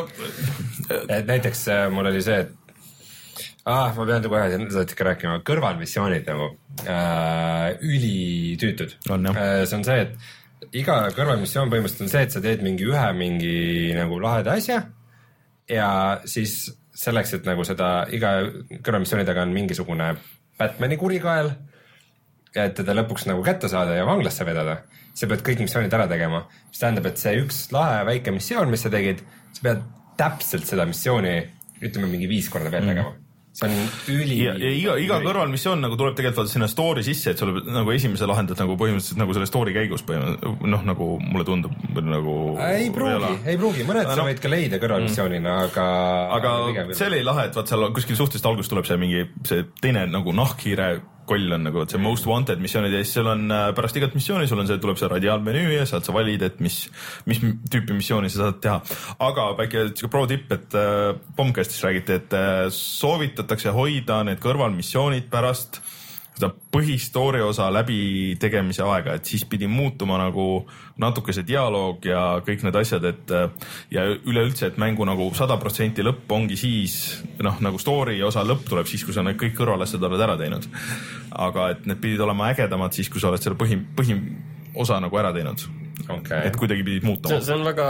et näiteks äh, mul oli see, et ah, ma pean kohe seda ikka rääkima, kõrvalmissioonid nagu äh, ülitüütud. Äh, see on see, et iga kõrvalmissioon põhimõtteliselt on see, et sa teed mingi ühe mingi nagu laheda asja ja siis selleks, et nagu seda iga kõrvalmissiooni taga on mingisugune Batmani kurikael, et teda lõpuks nagu kätte saada ja vanglasse vedada, sa pead kõik missioonid ära tegema, mis tähendab, et see üks lahe väike missioon, mis sa tegid, sa pead täpselt seda missiooni, ütleme mingi viis korda veel tegema. Mm. See on üli... Ja, ja iga, iga kõrvalmissioon nagu tuleb tegelikult sinna story sisse, et sul nagu esimese lahendad nagu põhimõtteliselt nagu selle story käigus põhimõtteliselt, noh nagu mulle tundub nagu... Ei pruugi, ei pruugi, mõned no, sa võid ka leida kõrvalmissioonina, mm. aga... Aga, aga see oli lahe, et vaat seal kuskil suhteliselt alguses tuleb see mingi, see teine nagu nahkhiire koll on nagu see most wanted missioonid ja siis sul on pärast igat missiooni, sul on see, tuleb see radiaalmenüü ja saad sa valida, et mis, mis tüüpi missiooni sa saad teha. Aga väike pro tipp, et äh, Bombcastis räägiti, et äh, soovitatakse hoida need kõrvalmissioonid pärast seda põhistoori osa läbi tegemise aega, et siis pidi muutuma nagu natuke see dialoog ja kõik need asjad, et ja üleüldse, et mängu nagu sada protsenti lõpp ongi siis, noh nagu story osa lõpp tuleb siis, kui sa need kõik kõrvalasjad oled ära teinud. Aga et need pidid olema ägedamad siis, kui sa oled selle põhi, põhi osa nagu ära teinud. Okay. Et kuidagi pidid muutuma. See on väga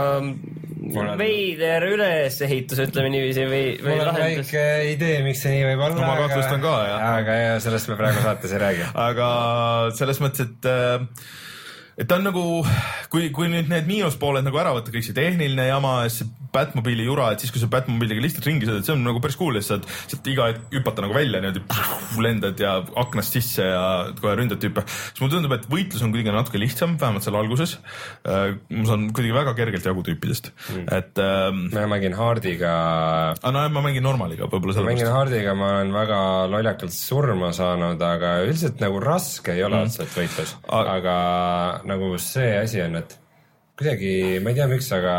veider ülesehitus, ütleme niiviisi või, või mul on väike idee, miks see nii võib olla. Ma kahtlustan ka, jah. Aga ja sellest me praegu saates ei räägi. Aga selles mõttes, et et ta on nagu, kui, kui nüüd need miinuspooled nagu ära võtta, kõik see tehniline jama, see Batmobiili jura, et siis kui sa Batmobiiliga lihtsalt ringi sõidad, see on nagu päris cool, et saad sealt iga hetk hüpata nagu välja, niimoodi pff, lendad ja aknast sisse ja kohe ründad tüüpe. Siis mulle tundub, et võitlus on kuidagi natuke lihtsam, vähemalt seal alguses. Ma saan kuidagi väga kergelt jagu tüüpidest. Mm. Et, ähm, ma mängin Hardiga... Ah, no, ma mängin normaliga. Ma mängin Hardiga, ma olen väga lollakalt surma saanud, aga üldiselt nagu raske ei ole mm. otseselt võitlus. Aga nagu see asi on, et kuidagi, ma ei tea miks, aga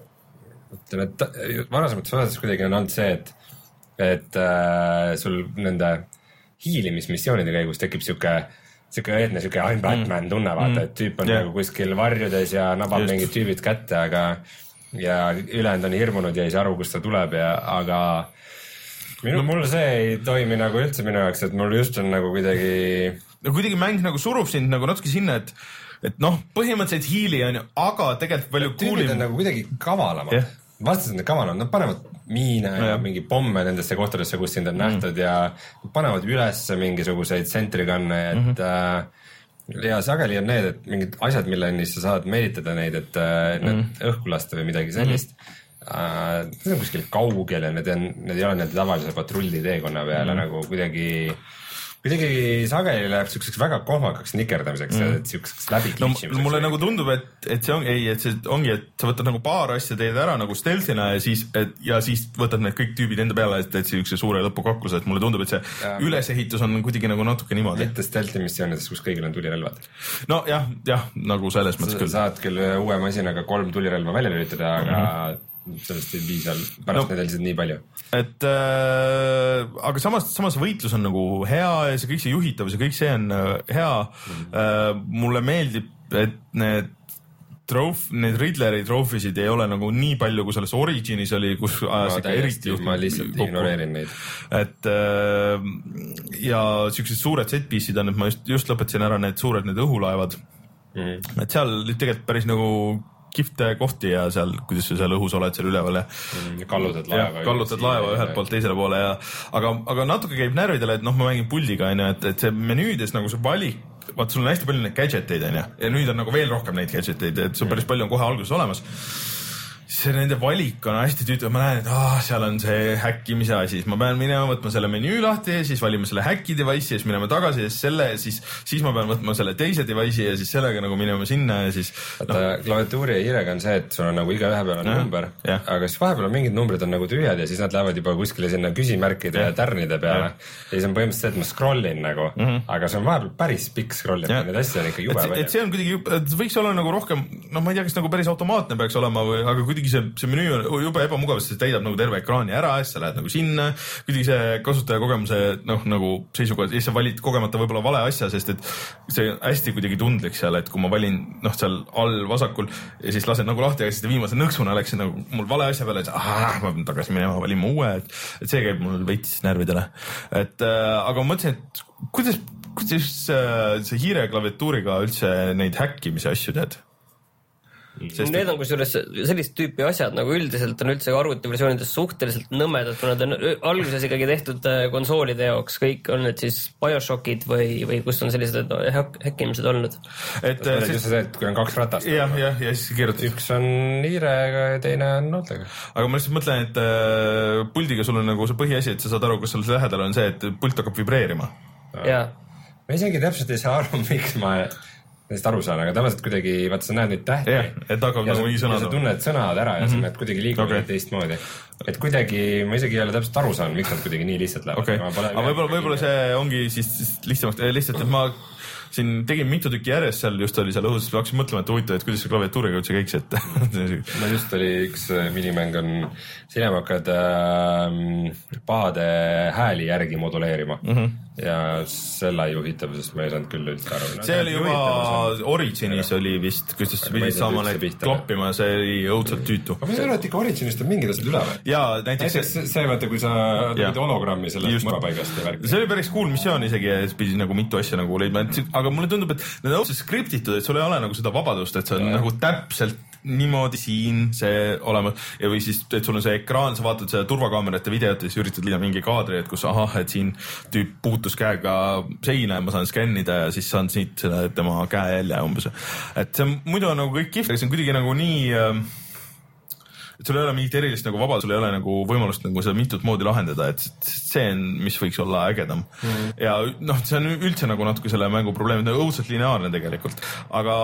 ütlen, et varasemates osades kuidagi on olnud see, et, et äh, sul nende hiilimismissioonide käigus tekib siuke, siuke eetne, siuke I'm Batman tunne, vaata, et tüüp on yeah. nagu kuskil varjudes ja nabab mingid tüübid kätte, aga ja ülejäänud on hirmunud ja ei saa aru, kust ta tuleb ja, aga minu, no, mul see ei toimi nagu üldse minu jaoks, et mul just on nagu kuidagi no kuidagi mäng nagu surub sind nagu natuke sinna, et et noh, põhimõtteliselt hiili on ju, aga tegelikult palju kuulim... Tüübid on nagu kuidagi kavalamad. Yeah. Vastased on kavalamad, nad panevad miine ja, ja mingi pomme nendesse kohtadesse, kus sind on mm. nähtud ja panevad üles mingisuguseid sentrikanne, et mm -hmm. ja sageli on need, et mingid asjad, milleni sa saad meelitada neid, et mm. need õhku lasta või midagi sellist. Mm. Uh, need on kuskil kaugel ja need, on, need ei ole need tavalise patrulli teekonna peale mm. nagu kuidagi... Kuidagi sageli läheb siukseks väga kohmakaks nikerdamiseks mm. et siukseks läbi kliitsimiseks. No, mulle nagu tundub, et, et see on, ei, et see ongi, et sa võtad nagu paar asja teed ära nagu stealthina ja siis, et, ja siis võtad need kõik tüübid enda peale, et teed siukse suure lõpukakluse, et mulle tundub, et see ja. ülesehitus on kuidagi nagu natuke niimoodi. Mitte stealthi missioonides, kus kõigil on tulirelvad. No jah, jah, nagu selles mõttes küll. Saad küll uue masinaga kolm tulirelva välja lülitada, aga mm-hmm. sellest ei piisa, pärast no, need lihtsalt nii palju. Et äh, aga samas, samas võitlus on nagu hea ja see kõik see juhitavus ja kõik see on äh, hea mm. äh, mulle meeldib, et need trof, need Riddleri trofisid ei ole nagu nii palju, kui selles Originis oli, kus ajas ikka eriti juht. Ma lihtsalt ignoreerin neid. Et äh, ja siuksed suured set-piece'id on, et ma just, just lõpetasin ära need suured, need õhulaevad mm. et seal tegelikult päris nagu kihvte kohti ja seal, kuidas sa seal õhus oled seal üleval ja, ja kallutad laeva, ja, kallutad laeva ühelt poolt teisele poole ja aga, aga natuke käib närvidele, et noh, ma mängin puldiga, et, et see menüüdes nagu see valik, vaat sul on hästi palju neid gadgeteid on ja, ja nüüd on nagu veel rohkem neid gadgeteid, et sul päris palju on kohe alguses olemas see nende valik on hästi tüütu, ma näen, et ah, seal on see häkkimise asi, siis ma pean minema võtma selle menüü lahti ja siis valima selle häkki device'i ja siis minema tagasi ja siis selle, siis, siis ma pean võtma selle teise device'i ja siis sellega nagu minema sinna ja siis vaata no. Klaviatuuri ja hiirega on see, et sul on nagu iga ühe peal on ja, number, ja. aga siis vahepeal on mingid numbrid on nagu tühjad ja siis nad lähevad juba kuskile sinna küsimärkide ja, ja tärnide peale ja. ja siis on põhimõtteliselt see, et ma scrollin nagu mm, -hmm. aga see on vahepeal päris pikk scrollimine, need asjad on ikka jube palju. Et see on kuidagi, võiks olla nagu rohkem, noh ma ei tea, kas nagu päris automaatne peaks olema või, aga kuidagi see, see menüü on jube ebamugav, sest see täidab nagu terve ekraani ära ja siis sa lähed nagu sinna, kuidagi see kasutajakogemuse noh, nagu seisukohad, ja siis sa valid kogemata võib-olla vale asja, sest et see hästi kuidagi tundlik seal, et kui ma valin noh, seal all vasakul ja siis lasen nagu lahti ja siis viimase nõksuna läksin nagu mul vale asja peale, et ah, ma pean tagasi minema, valima uue, et, et see käib mul veits närvidele. Et äh, aga ma mõtlesin, et kuidas, kuidas äh, see hiire klaviatuuriga üldse neid häkkimise asju teed? Sest need on kusjuures sellist tüüpi asjad nagu üldiselt on üldse arvutiversioonides suhteliselt nõmedad, kui nad on alguses ikkagi tehtud konsoolide jaoks, kõik on need siis BioShockid või, või kus on sellised häkkimised olnud. Et see on just see, et kui on kaks ratast. Jah, jah, ja siis keerutad. Üks on hiirega ja teine on nooltega. Aga ma lihtsalt mõtlen, et äh, puldiga sul on nagu see põhiasi, et sa saad aru, kus sul lähedal on see, et pult hakkab vibreerima. Jaa. Ma isegi täpselt ei saa aru, miks ma neist aru saan, aga tavaliselt kuidagi, vaata sa näed neid tähti yeah, et hakkab nagu mingi sõnad. Ja sa tunned sõnad ära ja mm -hmm. sa näed kuidagi liigub okay. teistmoodi. Et kuidagi, ma isegi ei ole täpselt aru saan, miks nad kuidagi nii lihtsalt lähevad. Okay. Aga võib-olla, võib-olla see ongi siis lihtsamaks, lihtsalt, et ma siin tegin mitu tükki järjest, seal just oli seal õhus, siis hakkasin mõtlema, et huvitav, et kuidas see klaviatuuriga üldse käiks, et no just oli üks minimäng on, sinem hakkad äh, pahade hääli järgi moduleerima mm -hmm. ja selle juhitavusest ma ei saanud küll üldse aru. See oli juba Originis oli vist, kuidas sa pidid saama neid kloppima, see oli õudselt tüütu. Aga ma ei ole, et ikka Originist on mingid asjad üle või? Jaa, näiteks see, see vaata, kui sa tegid hologrammi sellest mõrapaigast ja värk. See oli päris cool missioon isegi ja pidi nagu mitu asja nagu leidma, aga mulle tundub, et need on õudselt skriptitud, et sul ei ole nagu seda vabadust, et see on ja. nagu täpselt niimoodi siin see olemas ja või siis, et sul on see ekraan, sa vaatad seda turvakaamerate videot ja siis üritad leida mingi kaadri, et kus ahah, et siin tüüp puutus käega seina ja ma saan skännida ja siis saan siit selle tema käejälje umbes. Et see muidu on nagu kõik kihvt, aga see on kuidagi nagu nii, et sul ei ole mingit erilist nagu vabadust, sul ei ole nagu võimalust nagu seda mitut moodi lahendada, et see on, mis võiks olla ägedam. Mm. Ja noh, see on üldse nagu natuke selle mängu probleem, et on õudselt lineaarne tegelikult, aga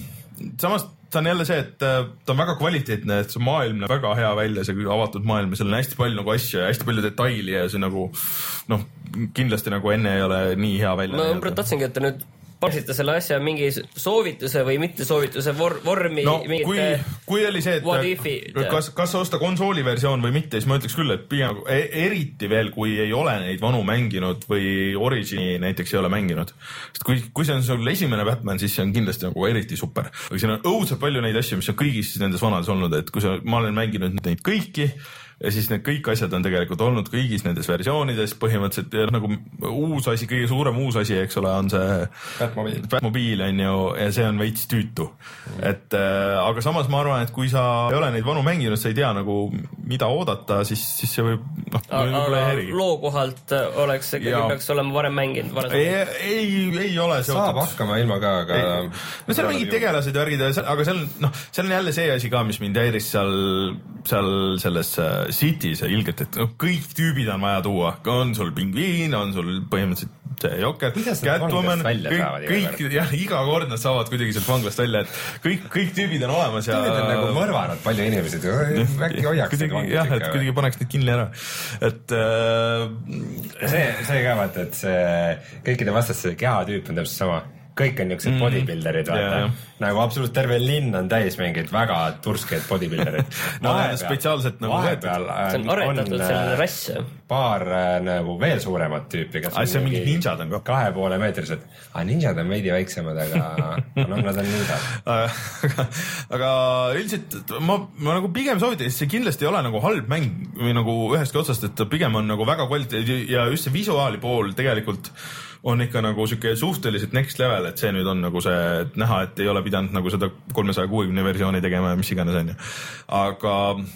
samas ta on jälle see, et ta on väga kvaliteetne, et see maailm näeb väga hea välja, see avatud maailm ja seal on hästi palju nagu asju ja hästi palju detaili ja see nagu noh, kindlasti nagu enne ei ole nii hea välja. Ma umbra tahtsingi, et nüüd paksite selle asja mingi soovituse või mitte soovituse vor, vormi no, kui, kui oli see, et kas, kas osta konsooli versioon või mitte, siis ma ütleks küll, et pigem eriti veel, kui ei ole neid vanu mänginud või Origini näiteks ei ole mänginud. Sest kui, kui see on sul esimene Batman, siis see on kindlasti nagu eriti super. Aga siin on õudselt palju neid asju, mis on kõigis nendes vanades olnud, et kui sa, ma olen mänginud neid kõiki ja siis need kõik asjad on tegelikult olnud kõigis nendes versioonides põhimõtteliselt ja nagu uus asi, kõige suurem uus asi, eks ole, on see Batmobiil, Batmobiil on ju ja see on veits tüütu mm. et äh, aga samas ma arvan, et kui sa ei ole neid vanu mänginud, sa ei tea nagu mida oodata, siis, siis see võib noh, aga loo kohalt oleks see, kui peaks olema varem mänginud varem. Ei, ei, ei ole see saab hakkama ilma ka, aga ei. no seal on mingid tegelased ja värgid, aga seal noh, seal on jälle see asi ka, mis mind häiris seal, seal selles City's ilgelt, et noh, kõik tüübid on vaja tuua, on sul pingviin, on sul põhimõtteliselt see Joker, Catwoman, kõik, kõik, jah, iga kord nad saavad kuidagi sealt vanglast välja, et kõik, kõik tüübid on olemas ja tüübid on nagu mõrvanud palju inimesed, äkki hoiaks jah, et kuidagi paneks neid kinni ära, et äh, see, see ka vaata, et see kõikide vastaste kehatüüp on täpselt sama, kõik on niisugused mm. bodybuilderid, vaata yeah,. Yeah. Nagu absoluut terve linn on täis mingeid väga turskeid bodybuilderid. no vahepeal, spetsiaalselt nagu vahepeal see on aretatud selline rass. Paar nagu veel suuremat tüüpi. Ai, see on mingid ninjad on ka. Kahe poole meetrised. Ah, ninjad on veidi väiksemad, aga no, nad on ninjad. aga, aga üldiselt ma, ma nagu pigem soovitan, see kindlasti ei ole nagu halb mäng või nagu ühestki otsast, et pigem on nagu väga kvaliteet ja just see visuaali pool tegelikult on ikka nagu siuke suhteliselt next level, et see nüüd on nagu see, et näha, et ei ole pidanud nagu seda kolmesaja kuuekümne versiooni tegema ja mis iganes on ju. Aga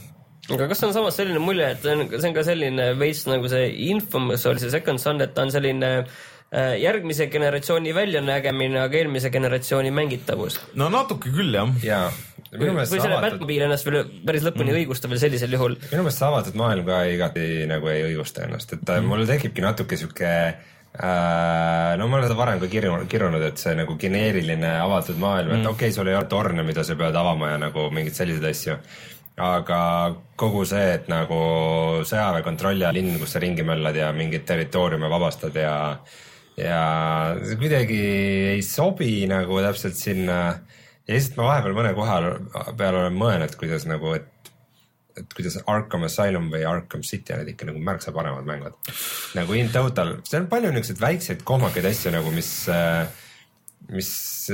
aga kas on samas selline mulje, et see on, see on ka selline veits nagu see Infamous oli see Second Son, et ta on selline järgmise generatsiooni väljanägemine, aga eelmise generatsiooni mängitavus? No natuke küll, jah. Ja kui, kui selle avatud... Batmobile ennast veel päris lõpuni mm. õigusta veel sellisel juhul. Minu meelest see avatud maailm ka igati nagu ei õigusta ennast, et mm. mul tekibki natuke siuke äh, no ma olen seda varem ka kirjunud, kirjunud, et see nagu geneeriline avatud maailm, et mm. okei okay,, sul ei ole torne, mida sa pead avama ja nagu mingid sellised asju, aga kogu see, et nagu sõjaväe kontrolli all linn, kus sa ringi möllad ja mingid territooriume vabastad ja ja kuidagi ei sobi nagu täpselt sinna ja lihtsalt ma vahepeal mõne koha peal olen mõelnud, kuidas nagu, et et kuidas Arkham Asylum või Arkham City on ikka nagu märksa paremad mängud. Nagu in total, see on palju niisuguseid väikseid kohmakaid asju nagu, mis mis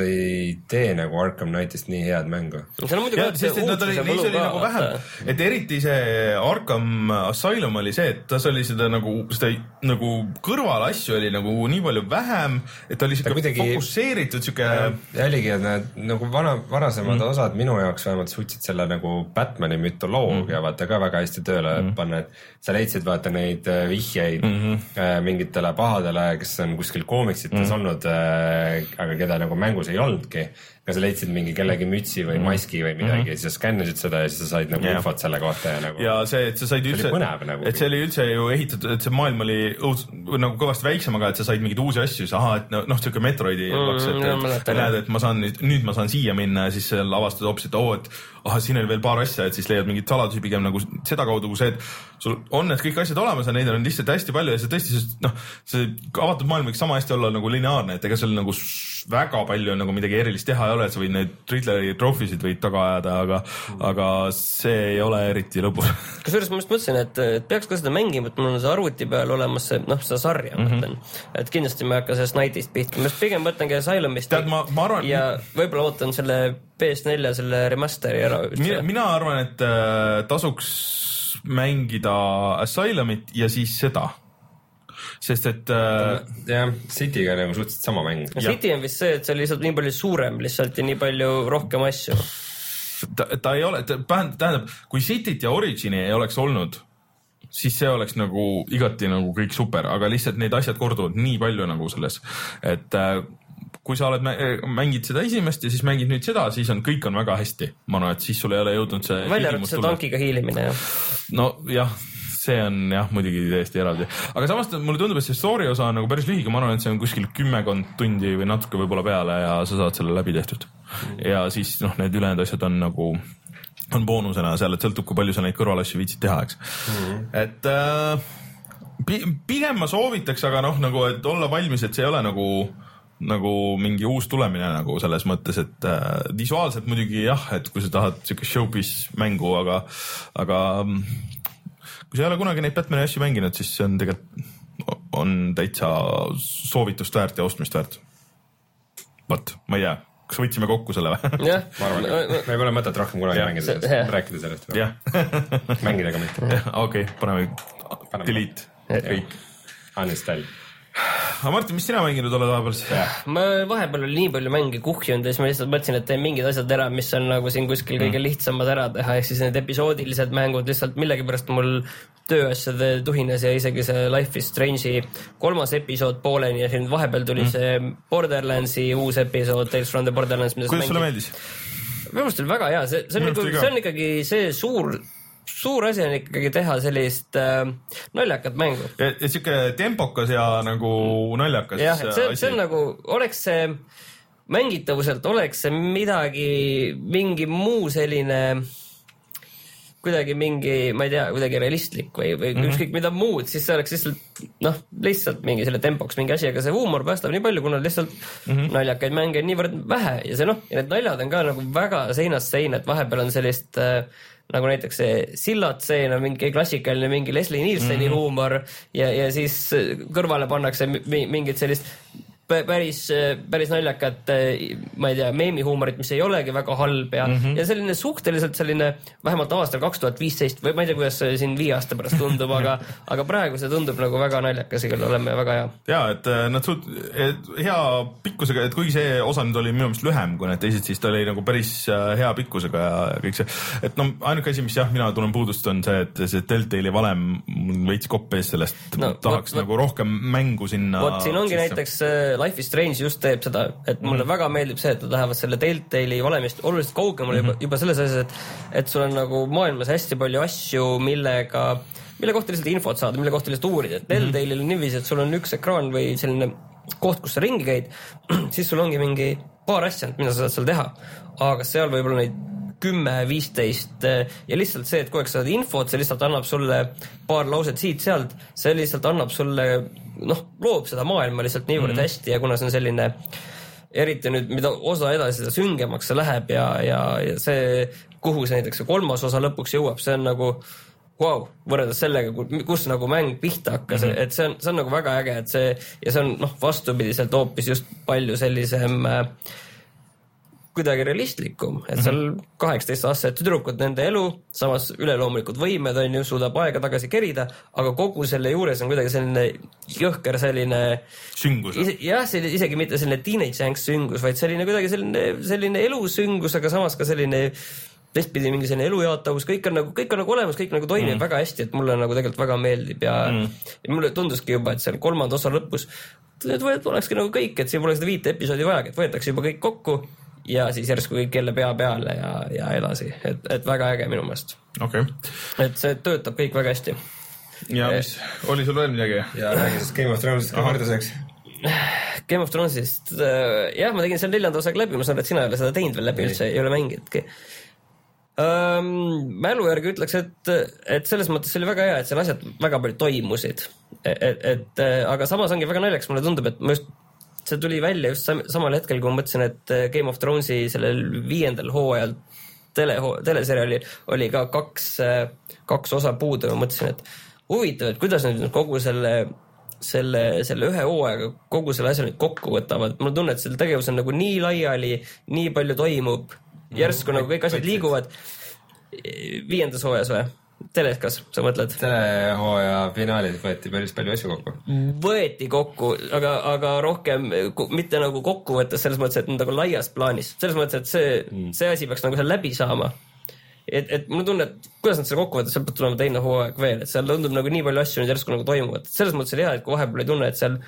ei tee nagu Arkham Knightist nii head mängu. See on muidugi ja, sest, et oli, oli, oli nagu vähem, et eriti see Arkham Asylum oli see, et tas oli seda nagu, seda nagu kõrval asju oli nagu nii palju vähem, et ta oli siuke kuidagi fokusseeritud siuke. Ja oligi, et need nagu vana, varasemad mm. osad minu jaoks vähemalt suutsid selle nagu Batmani mütoloogia mm. vaata ka väga hästi tööle mm. panna, et sa leidsid vaata neid vihjeid mm-hmm. mingitele pahadele, kes on kuskil koomiksites mm. olnud, aga keda nagu mängus ei olnudki, ka sa leidsid mingi kellegi mütsi või maski või midagi mm-hmm. ja siis sa skännisid seda ja siis sa said nagu yeah. infot selle kohta ja nagu ja see, et sa said üldse, nagu, et see oli üldse ju ehitatud, et see maailm oli õuds, nagu kõvasti väiksem, aga et sa said mingeid uusi asju, siis aha, et noh, siuke Metroidi mm, laks, et, et, et näed, et ma saan nüüd, nüüd ma saan siia minna ja siis seal avastad hoopis, et oo, et aha, siin oli veel paar asja, et siis leiad mingid saladusi pigem nagu seda kaudu, kui see, et sul on need kõik asjad olemas ja neid on lihtsalt hästi palju ja see tõesti, noh, see avatud maailm võiks sama hästi olla nagu lineaarne, et ega seal nagu väga palju nagu midagi erilist teha ei ole, et sa võid neid Riddleri trofisid võid taga ajada, aga, mm. aga see ei ole eriti lõbus. Kusjuures ma just mõtlesin, et, et peaks ka seda mängima, et mul on see arvuti peal olemas see, noh, seda sarja mm-hmm. mõtlen, et kindlasti ma ei hakka sellest Knightist pihta, ma just pigem mõtlengi Asylumist Tead, ma, ma arvan, ja võib-olla ootan selle P S four selle remasteri ära. Mina, mina arvan, et äh, tasuks mängida Asylumit ja siis seda. Sest et äh, jah, City'ga nagu suhteliselt sama mäng. City on vist see, et see on lihtsalt nii palju suurem lihtsalt ja nii palju rohkem asju. Ta, ta ei ole, ta, tähendab, kui City't ja Origini ei oleks olnud, siis see oleks nagu igati nagu kõik super, aga lihtsalt neid asjad korduvad nii palju nagu selles, et äh, kui sa oled mängid seda esimest ja siis mängid nüüd seda, siis on, kõik on väga hästi. Ma arvan, et siis sul ei ole jõudnud see välja arvatud see tankiga hiilimine, jah. No jah, see on jah, muidugi täiesti eraldi. Aga samas mulle tundub, et see story osa on nagu päris lühige, ma arvan, et see on kuskil kümmekond tundi või natuke võib-olla peale ja sa saad selle läbi tehtud. Ja siis noh, need ülejäänud asjad on nagu on boonusena seal, et sõltub, kui palju sa neid kõrvalasju viitsid teha, eks. Mm-hmm. Et äh, pigem ma soovitaks, aga noh, nagu, et olla valmis, et see ei ole nagu nagu mingi uus tulemine nagu selles mõttes, et äh, visuaalselt muidugi jah, et kui sa tahad siuke showpiece mängu, aga aga kui sa ei ole kunagi neid Batmani asju mänginud, siis see on tegelikult on täitsa soovitust väärt ja ostmist väärt. Vot, ma ei tea, kas võtsime kokku selle või? Jah. Ma arvan, et me ei ole mõtet rohkem kunagi ja, mängida sellest, rääkida sellest. Jah. Mängida ka mitte. Okei, okay, paneme delete. Kõik. Uninstall. Aga Martin, mis sina mänginud oled vahepeal? Ma vahepeal oli nii palju mänge kuhjunud ja siis ma lihtsalt mõtlesin, et teen mingid asjad ära, mis on nagu siin kuskil kõige lihtsamad ära teha, ehk siis need episoodilised mängud lihtsalt millegipärast mul tööasjade tuhines ja isegi see Life is Strange'i kolmas episood pooleni ja siin vahepeal tuli mm. see Borderlandsi uus episood Tales from the Borderlands. Kuidas sulle meeldis? Minu meelest oli väga hea, see, see, on, nagu, see on ikkagi see suur suur asi on ikkagi teha sellist äh, naljakat mängu. Ja, ja siuke tempokas ja nagu naljakas jah, see, see on nagu, oleks see mängitavuselt, oleks see midagi, mingi muu selline kuidagi mingi, ma ei tea, kuidagi realistlik või, või mm-hmm. ükskõik mida muud, siis see oleks lihtsalt, noh, lihtsalt mingi selle tempoks mingi asi, aga see huumor päästab nii palju, kuna lihtsalt mm-hmm. naljakaid mänge on niivõrd vähe ja see noh, ja need naljad on ka nagu väga seinast seina, et vahepeal on sellist äh, nagu näiteks see sillatseen on mingi klassikaline mingi Leslie Nielseni mm-hmm. huumor ja, ja siis kõrvale pannakse mingit sellist päris, päris naljakat, ma ei tea, meemihuumorit, mis ei olegi väga halb ja, mm-hmm. ja selline suhteliselt selline, vähemalt aastal kaks tuhat viisteist või ma ei tea, kuidas see siin viie aasta pärast tundub, aga, aga praegu see tundub nagu väga naljakas, igal oleme väga hea. Ja, et nad suht, et hea pikkusega, et kuigi see osa nüüd oli minu meelest lühem kui need teised, siis ta oli nagu päris hea pikkusega ja kõik see, et no ainuke asi, mis jah, mina tunnen puudust on see, et see Telltale'i valem veits kopp ees sellest, no, tahaks võt, nagu võt, rohkem mängu sinna. Vot siin ongi sisse. Näiteks Life is Strange just teeb seda, et mulle mm. väga meeldib see, et nad lähevad selle Telltale'i valemist oluliselt kaugemale mm -hmm. juba, juba selles asjas, et, et sul on nagu maailmas hästi palju asju, millega, mille kohta lihtsalt infot saada, mille kohta lihtsalt uurida. Telltale'il on niiviisi, et sul on üks ekraan või selline koht, kus sa ringi käid, siis sul ongi mingi paar asja, mida sa saad seal teha, aga seal võib olla neid kümme, viisteist ja lihtsalt see, et kogu aeg saad infot, see lihtsalt annab sulle paar lauset siit-sealt, see lihtsalt annab sulle, noh, loob seda maailma lihtsalt niivõrd mm -hmm. hästi ja kuna see on selline, eriti nüüd, mida osa edasi, seda süngemaks see läheb ja, ja, ja see, kuhu see näiteks see kolmas osa lõpuks jõuab, see on nagu wow, võrreldes sellega, kus nagu mäng pihta hakkas, mm -hmm. et see on, see on nagu väga äge, et see ja see on, noh, vastupidiselt hoopis just palju sellisem äh, kuidagi realistlikum, et seal kaheksateist aastased tüdrukud, nende elu, samas üleloomulikud võimed on ju, suudab aega tagasi kerida, aga kogu selle juures on kuidagi selline jõhker selline süngus. Jah, selline, isegi mitte selline teenage angst süngus, vaid selline kuidagi selline, selline elusüngus, aga samas ka selline teistpidi mingi selline elujaatavus, kõik on nagu, kõik on nagu olemas, kõik nagu toimib mm. väga hästi, et mulle nagu tegelikult väga meeldib ja, mm. ja mulle tunduski juba, et seal kolmanda osa lõpus, et võet olekski nagu kõik, et siin pole seda viite episoodi vaja, et võetakse juba kõik kokku ja siis järsku kõik jälle pea peale ja, ja edasi, et, et väga äge minu meelest. Okay. Et see töötab kõik väga hästi. Ja mis, oli sul veel midagi? Ja räägi siis Game of Thrones'ist ka võrduseks. Game of Thrones'ist, jah, ma tegin seal neljanda osaga läbi, ma saan, et sina ei ole seda teinud veel läbi, üldse ei ole mängidki. Um, mälu järgi ütleks, et, et selles mõttes oli väga hea, et seal asjad väga palju toimusid. Et, et, et, aga samas ongi väga naljaks, mulle tundub, et ma just see tuli välja just samal hetkel, kui ma mõtlesin, et Game of Thronesi sellel viiendal hooajal tele, teleseriali oli ka kaks, kaks osa puudu ja mõtlesin, et huvitav, et kuidas nüüd kogu selle, selle, selle ühe hooajaga kogu selle asja nüüd kokku võtavad. Mul tunne, et selle tegevus on nagu nii laiali, nii palju toimub, järsku mm, nagu kõik asjad liiguvad viiendas hooajas või? Telekas, sa mõtled? Telehooaja finaalid võeti päris palju asju kokku. Võeti kokku, aga, aga rohkem mitte nagu kokku võttes selles mõttes, et nagu laias plaanis. Selles mõttes, et see, mm. see asi peaks nagu seal läbi saama. Et, et mul tunne, et kuidas nad selle kokku võttes, seal peab tulema teine hooaeg veel, et seal tundub nagu nii palju asju nüüd järsku nagu toimuvad. Selles mõttes oli hea, et kui vahepeal ei tunne, et seal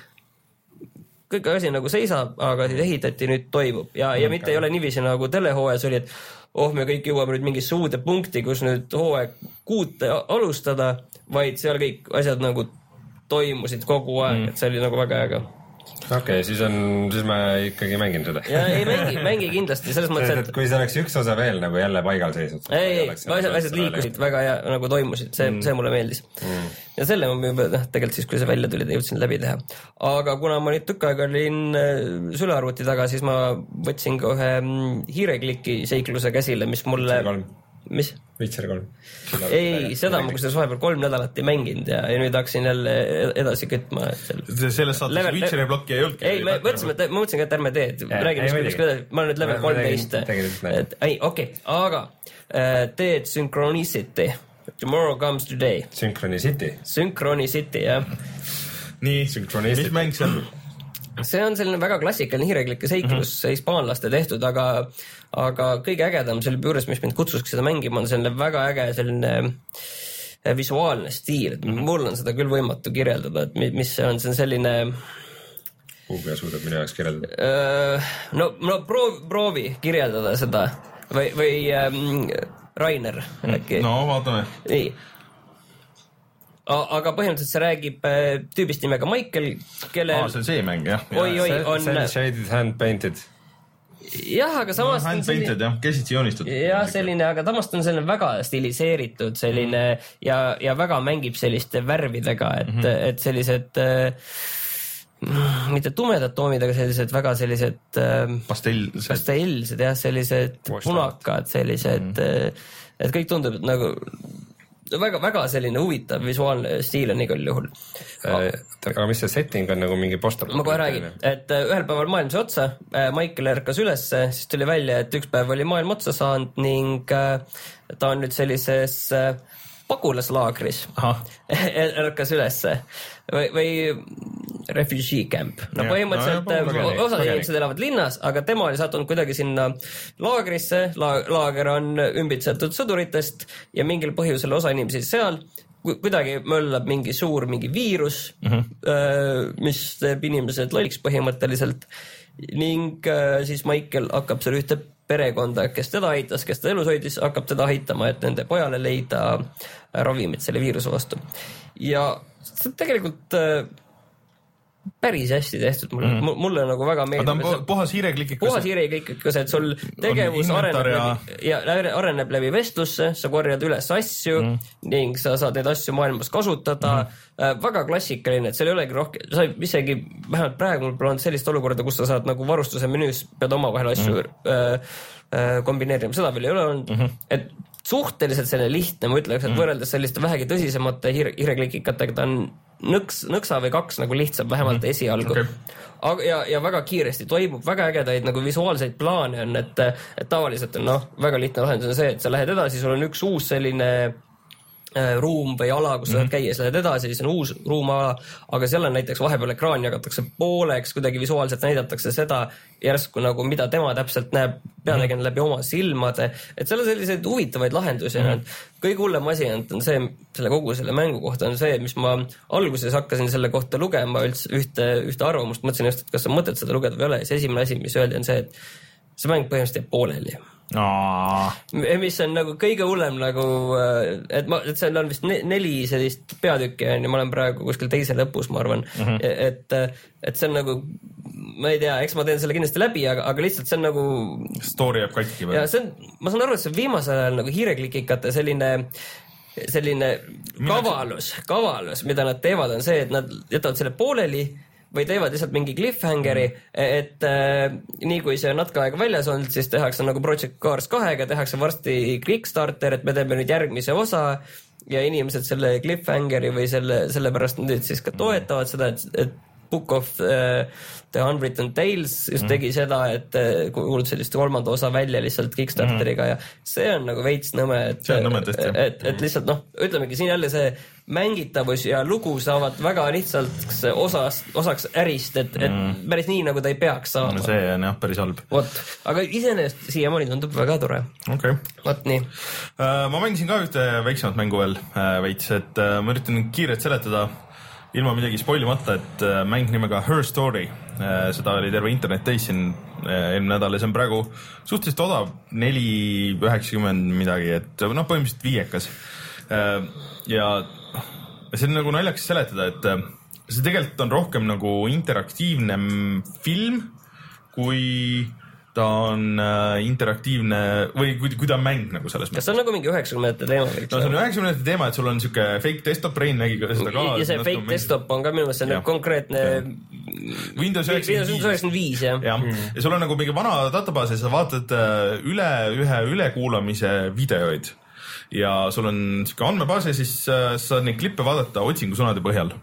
kõik asi nagu seisab, aga siis ehitati nüüd toimub. Ja, ja mitte ei ole niiviisi nagu telehooajas oli, et oh, me kõik jõuame nüüd mingisse uude punkti, kus nüüd hooaeg kuute alustada, vaid seal kõik asjad nagu toimusid kogu aeg, mm. et see oli nagu väga äge. Okei, okay, siis on, siis ma ikkagi mängin seda. Ja ei mängi, mängi kindlasti, selles mõttes, et... Kui see oleks üks osa veel nagu jälle paigal seisnud. Ei, ei, asjad, asjad liikusid väga hea, nagu toimusid, see, mm. see mulle meeldis. Mm. Ja selle ma juba, tegelikult siis, kui see välja tuli, jõudsin läbi teha. Aga kuna ma nüüd tükk aega olin sülearvuti taga, siis ma võtsin ka ühe hiirekliki seikluse käsile, mis mulle... Mis? Witcher kolm. Ei, seda ma kusjuures vahepeal kolm nädalat ei mänginud ja, ja nüüd hakkasin jälle edasi kütma. Selles saates level, Witcheri blokki ei olnud? Ei, me mõtlesime, et, ma mõtlesin ka, et ärme teed. Räägime, mis kuidas, ma olen nüüd level kolmteist. Ei, okei, aga teed Synchronicity. Tomorrow comes today. Synchronicity? Synchronicity, jah. Nii, mis mäng see on? See on selline väga klassikaline hiireklike seiklus mm -hmm. hispaanlaste tehtud, aga, aga kõige ägedam selle juures, mis mind kutsuski seda mängima, on selline väga äge selline visuaalne stiil. Mm -hmm. Mul on seda küll võimatu kirjeldada, et mis see on, see on selline... Kuuga suudab minu jaoks kirjeldada? No, no proovi, proovi kirjeldada seda või, või ähm, Rainer äkki. No, vaatame. Nii. Aga põhimõtteliselt see räägib tüübist nimega Michael, kelle... Aa, see on see mäng, jah. Oi, oi, on... See on shaded hand painted. Jah, aga samast... No, hand painted, jah, käsitsi joonistatud. Jah, selline, aga tamast on selline väga stiliseeritud selline mm. ja, ja väga mängib selliste värvidega, et, mm -hmm. et sellised... mitte tumedad toomid, aga sellised väga sellised... Pastellsed. Pastellsed, jah, sellised punakad, sellised... Mm. Et kõik tundub, et nagu... Väga, väga selline huvitav visuaalne stiil on igal juhul. Aga mis see setting on nagu mingi poster? Ma kohe räägin, et ühel päeval maailm sai otsa, Michael ärkas ülesse, siis tuli välja, et üks päev oli maailm otsa saanud ning ta on nüüd sellises pagulaslaagris. Ärkas ülesse või, või refugee camp. No põhimõtteliselt no, osad inimesed elavad linnas, aga tema oli sattunud kuidagi sinna laagrisse, La- laager on ümbitsetud sõduritest ja mingil põhjusel osa inimesi seal kuidagi möllab mingi suur mingi viirus mm-hmm., mis teeb inimesed lolliks põhimõtteliselt ning siis Michael hakkab seal ühte perekonda, kes teda aitas, kes teda elus hoidis, hakkab teda aitama, et nende pojale leida ravimid selle viiruse vastu. Ja see tegelikult päris hästi tehtud, mulle, mm. mulle nagu väga meeldib. Ta on po- puhas hiireklikikas. Puhas hiireklikikas, et sul tegevus areneb, ja... Läbi, ja areneb läbi vestlusse, sa korjad üles asju mm. ning sa saad neid asju maailmas kasutada. Mm. Väga klassikaline, et seal ei olegi rohkem, sa isegi vähemalt praegu mul pole olnud sellist olukorda, kus sa saad nagu varustuse menüüs pead omavahel asju mm. äh, kombineerima, seda veel ei ole olnud, mm-hmm. et suhteliselt selline lihtne, ma ütleks, et mm. võrreldes selliste vähegi tõsisemate hiire, hiireklikikatega ta on nõks, nõksa või kaks nagu lihtsam, vähemalt mm-hmm. esialgu. Okay. Aga, ja, ja väga kiiresti toimub, väga ägedaid nagu visuaalseid plaane on, et, et tavaliselt on noh, väga lihtne lahendus on see, et sa lähed edasi, sul on üks uus selline ruum või ala, kus sa saad käia, sa lähed edasi, siis on uus ruumala, aga seal on näiteks vahepeal ekraan jagatakse pooleks, kuidagi visuaalselt näidatakse seda järsku nagu, mida tema täpselt näeb peategijana läbi oma silmade, et seal on selliseid huvitavaid lahendusi mm. – kõige hullem asi on, on see, selle kogu selle mängu kohta on see, mis ma alguses hakkasin selle kohta lugema üldse ühte, ühte arvamust, mõtlesin just, et kas on mõtet seda lugeda või ei ole, ja see esimene asi, mis öeldi, on see, et see mäng põhimõtteliselt jääb pooleli. Aa. Mis on nagu kõige hullem nagu, et, ma, et seal on vist neli sellist peatükki ja ma olen praegu kuskil teise lõpus, ma arvan, mm-hmm. et, et see on nagu, ma ei tea, eks ma teen selle kindlasti läbi, aga, aga lihtsalt see on nagu story jääb katki või? Ja see on, ma saan aru, et see on viimasel ajal nagu hiireklikikate selline selline kavalus, kavalus, mida nad teevad, on see, et nad jätavad selle pooleli või teevad lihtsalt mingi cliffhangeri, et äh, nii kui see on natuke aega väljas olnud, siis tehakse nagu Project Cars kahega, tehakse varsti Kickstarter, et me teeme nüüd järgmise osa ja inimesed selle cliffhangeri või selle, selle pärast nüüd siis ka toetavad seda, et, et Book of uh, the Unwritten Tales just tegi mm. seda, et uh, kuulud sellist kolmanda osa välja lihtsalt Kickstarteriga mm. ja see on nagu veits nõme, et, nõme tõesti, et, et lihtsalt noh, ütlemegi siin jälle see mängitavus ja lugu saavad väga lihtsalt osas, osaks ärist, et, et mm. päris nii, nagu ta ei peaks saama. No see on jah, päris halb. Vot, aga iseenesest siiamaani tundub väga tore. Okay. Vot nii. Uh, ma mängisin ka ühte väiksemat mängu veel uh, veits, et uh, ma üritan kiirelt seletada ilma midagi spoilimata, et uh, mäng nimega Her Story. Uh, seda oli terve internet täis siin uh, eelmine nädal ja see on praegu suhteliselt odav, neli üheksakümmend midagi, et noh, põhimõtteliselt viiekas. Uh, ja see on nagu naljakas seletada, et uh, see tegelikult on rohkem nagu interaktiivne film, kui ta on äh, interaktiivne või kui, kui ta on mäng nagu selles mõttes. Kas see on nagu mingi üheksakümnendate teema? No see on üheksakümnendate teema, et sul on siuke fake desktop brain nägi seda ka. Ja see fake desktop on ka minu meelest, see on konkreetne Windows üheksakümmend viis, jah. Ja. Mm. ja sul on nagu mingi vana databaas ja sa vaatad üle ühe ülekuulamise videoid ja sul on siuke andmebaas ja siis sa saad neid klippe vaadata otsingusõnade põhjal.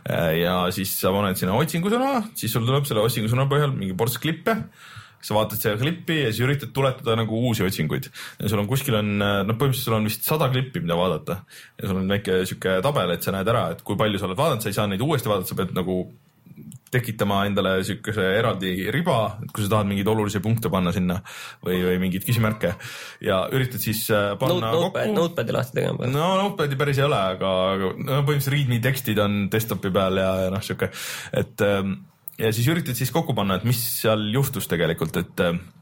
Ja siis sa paned sinna otsingusõna, siis sul tuleb selle otsingusõna põhjal mingi ports klippe. Sa vaatad selle klippi ja siis üritad tuletada nagu uusi otsinguid. Ja sul on kuskil on, no põhimõtteliselt sul on vist sada klippi, mida vaadata. Ja sul on väike siuke tabel, et sa näed ära, et kui palju sa oled vaadanud, sa ei saa neid uuesti vaadata, sa pead nagu tekitama endale siukese eraldi riba, kui sa tahad mingeid olulisi punkte panna sinna või, või mingeid küsimärke ja üritad siis panna Note, kokku. Notepadi lahti tegema. No Notepadi päris ei ole, aga no, põhimõtteliselt readme tekstid on desktopi peal ja, ja noh, siuke, et ja siis üritad siis kokku panna, et mis seal juhtus tegelikult, et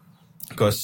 kas,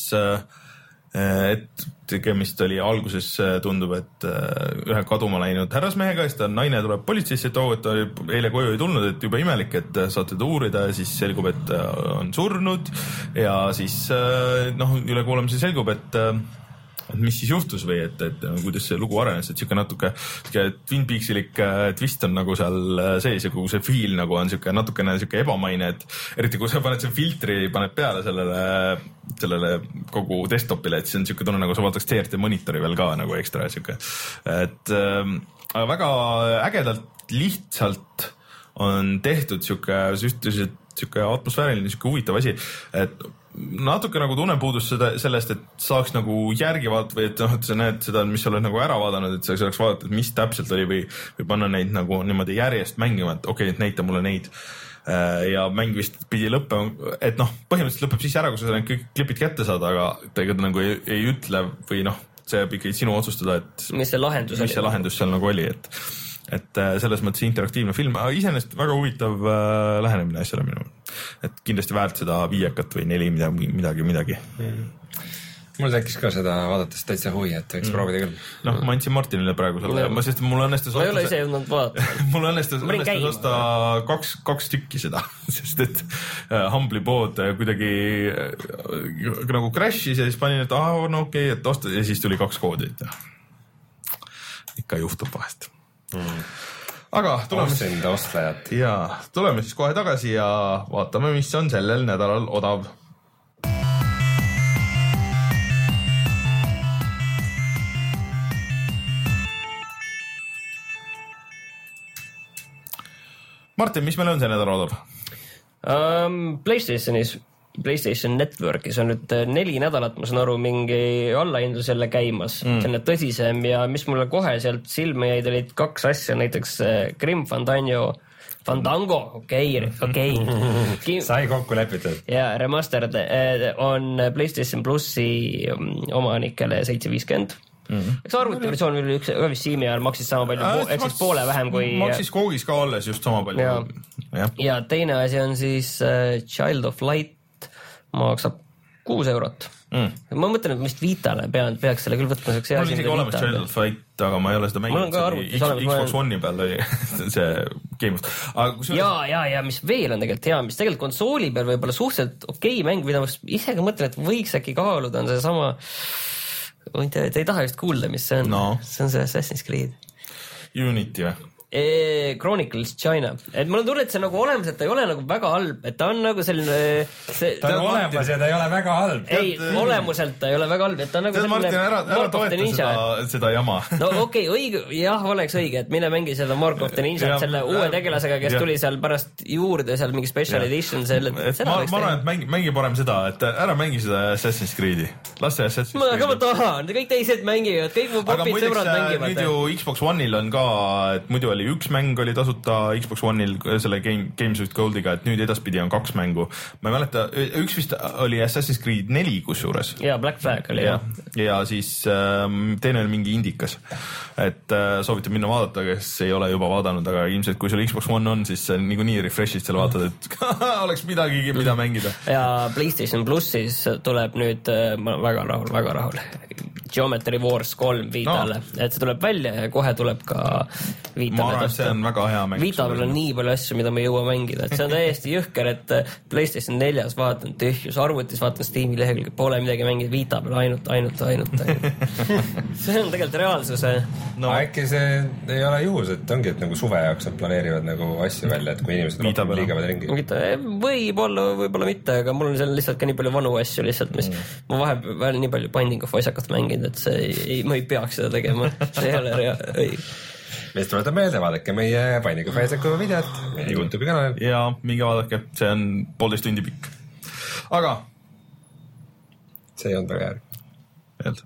et tegemist oli alguses tundub, et ühe kaduma läinud härrasmehega, siis ta naine tuleb politseisse, et oo, et ta eile koju ei tulnud, et juba imelik, et saate ta uurida ja siis selgub, et on surnud ja siis noh, üle kuulamise selgub, et et mis siis juhtus või et, et kuidas see lugu arenes, et siuke natuke Twin Peaksilik twist on nagu seal sees ja kogu see feel nagu on siuke natukene siuke ebamaine, et eriti kui sa paned see filtri, paned peale sellele, sellele kogu desktopile, et see on siuke tunne nagu sa vaataks C R T monitori veel ka nagu ekstra siuke, et äh, väga ägedalt lihtsalt on tehtud siuke süsteemselt siuke atmosfääriline, siuke huvitav asi, et natuke nagu tunnen puudus seda, sellest, et saaks nagu järgi vaadata või et, noh, et sa näed seda, mis sa oled nagu ära vaadanud, et sa saaks vaadata, et mis täpselt oli või, või panna neid nagu niimoodi järjest mängima, et okei, et näita mulle neid. Ja mäng vist pidi lõppema, et noh, põhimõtteliselt lõpeb siis ära, kui sa need kõik klipid kätte saad, aga tegelikult nagu ei, ei ütle või noh, see jääb ikkagi sinu otsustada, et mis see lahendus mis see lahendus seal nagu oli, et et selles mõttes interaktiivne film, aga iseenesest väga huvitav äh, lähenemine asjale minu. Et kindlasti väärt seda viiekat või neli midagi, midagi, midagi. Mm. Mul tekkis ka seda vaadates täitsa huvi, et võiks mm. proovida küll. Noh, ma andsin Martinile praegu selle, ma sest mul õnnestus ma ei ole ise jõudnud vaadata. mul õnnestus, õnnestus osta kaks, kaks tükki seda, sest et uh, Humble'i pood kuidagi uh, nagu crash'is ja siis panin, et ah, no okei, okay, et osta ja siis tuli kaks koodi. Ikka juhtub vahest. Mm. Aga tuleme siis, ja, tuleme siis kohe tagasi ja vaatame, mis on sellel nädalal odav. Martin, mis meil on see nädal odav? Um, PlayStationis PlayStation Networkis on nüüd neli nädalat, ma saan aru, mingi allahindlus jälle käimas, mm. selline tõsisem ja mis mulle kohe sealt silma jäid, olid kaks asja, näiteks Grim Fandango, Fandango, okei okay,, okei okay. sai kokku lepitud. Ja Remastered on PlayStation Plussi omanikele seitse viiskümmend. Mm-hmm. Eks arvutiversioon oli üks, vist Siimi ajal maksis sama palju, äh, ehk siis poole vähem kui maksis koogis ka alles just sama palju. Ja, ja. ja teine asi on siis uh, Child of Light maksab kuus eurot. Mm. Ma mõtlen, et vist Vitale pean, peaks selle küll võtma. Mul on isegi olemas Child of Light, aga ma ei ole seda mänginud. Xbox One'i peal oli see game. Ja, ja, ja mis veel on tegelikult hea, mis tegelikult konsooli peal võib-olla suhteliselt okei okay mäng, mida ma ise ka mõtlen, et võiks äkki kaaluda, on see sama te, te ei taha just kuulda, mis see on. No. See on see Assassin's Creed. Unity või? E, Chronicles China. Et mul on tunne, et see nagu olemas, et ta ei ole nagu väga halb, et ta on nagu selline see, ta on olemas ja ta ei ole väga halb. Ei, tead, olemuselt ta ei ole väga halb, et ta on nagu tead, Martin, ära, ära toeta seda, seda jama. No okei, okay, õige, jah, oleks õige, et mine mängi seda Mark of the Ninja selle uue tegelasega, kes ja. tuli seal pärast juurde seal mingi special ja. edition selle, ma, ma arvan, et mängi, mängi parem seda, et ära mängi seda Assassin's Creed'i. Las see Assassin's Creed'i. Aga ma tahan, kõik teised mängivad, kõik mu popid sõbrad mängivad. Nüüd ju Xbox One'il on ka, et muidu oli üks mäng oli tasuta Xbox One'il selle game, Games with Goldiga, et nüüd edaspidi on kaks mängu. Ma ei mäleta, üks vist oli Assassin's Creed neli kusjuures. Ja, Black Flag oli ja. Ja siis ähm, teine oli mingi indikas. Et äh, soovitan minna vaadata, kes ei ole juba vaadanud, aga ilmselt kui sul Xbox One on, siis nii, nii refresh'ist selle vaatad, et oleks midagigi, mida mängida. Ja PlayStation Plussis tuleb nüüd, ma väga rahul, väga rahul, Geometry Wars kolm Vitale, no. Et see tuleb välja ja kohe tuleb ka Vitale. Ma arvan, see on väga hea mäng. Vitale on nii palju asju, mida me ei jõua mängida, et see on täiesti jõhker, et PlayStation neljas vaatan tühjus, arvutis vaatan Steam'i lehekülge, pole midagi mängida, Vita peal ainult, ainult, ainult, ainult. See on tegelikult reaalsuse. No äkki see ei ole juhus, et ongi, et nagu suve jaoks nad planeerivad nagu asju välja, et kui inimesed rohkem liigavad ringi. Võib-olla, võib-olla mitte, aga mul on seal lihtsalt ka nii palju vanu asju lihtsalt, mis mm. ma vahepeal nii palju Binding of Isaacat mängin, et see ei, ma ei peaks seda tegema. See ei ole rea- Meist tuletab meelde, vaadake meie Binding of Isaacu videot YouTube'i kanalil. Ja minge vaadake, see on poolteist tundi pikk. Aga see on väga järg. Eld.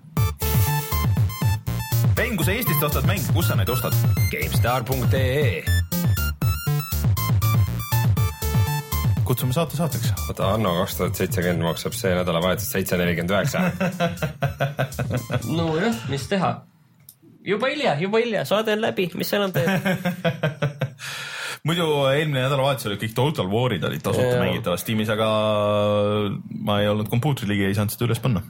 Pein, kui sa Eestist ostad mäng, kus sa neid ostad? GameStar punkt ee Kutsume saate saateks. Oota, Anno kaks tuhat seitsekümmend maksab see nädala vahetus seitse nelikümmend üheksa. No jah, mis teha? Juba hilja, juba hilja, saade on läbi, mis enam teed? Muidu eelmine nädala vahetus oli kõik Total Warid olid tasuta mängitavas Steamis, aga ma ei olnud kompuutri ligi, ei saanud seda üles panna.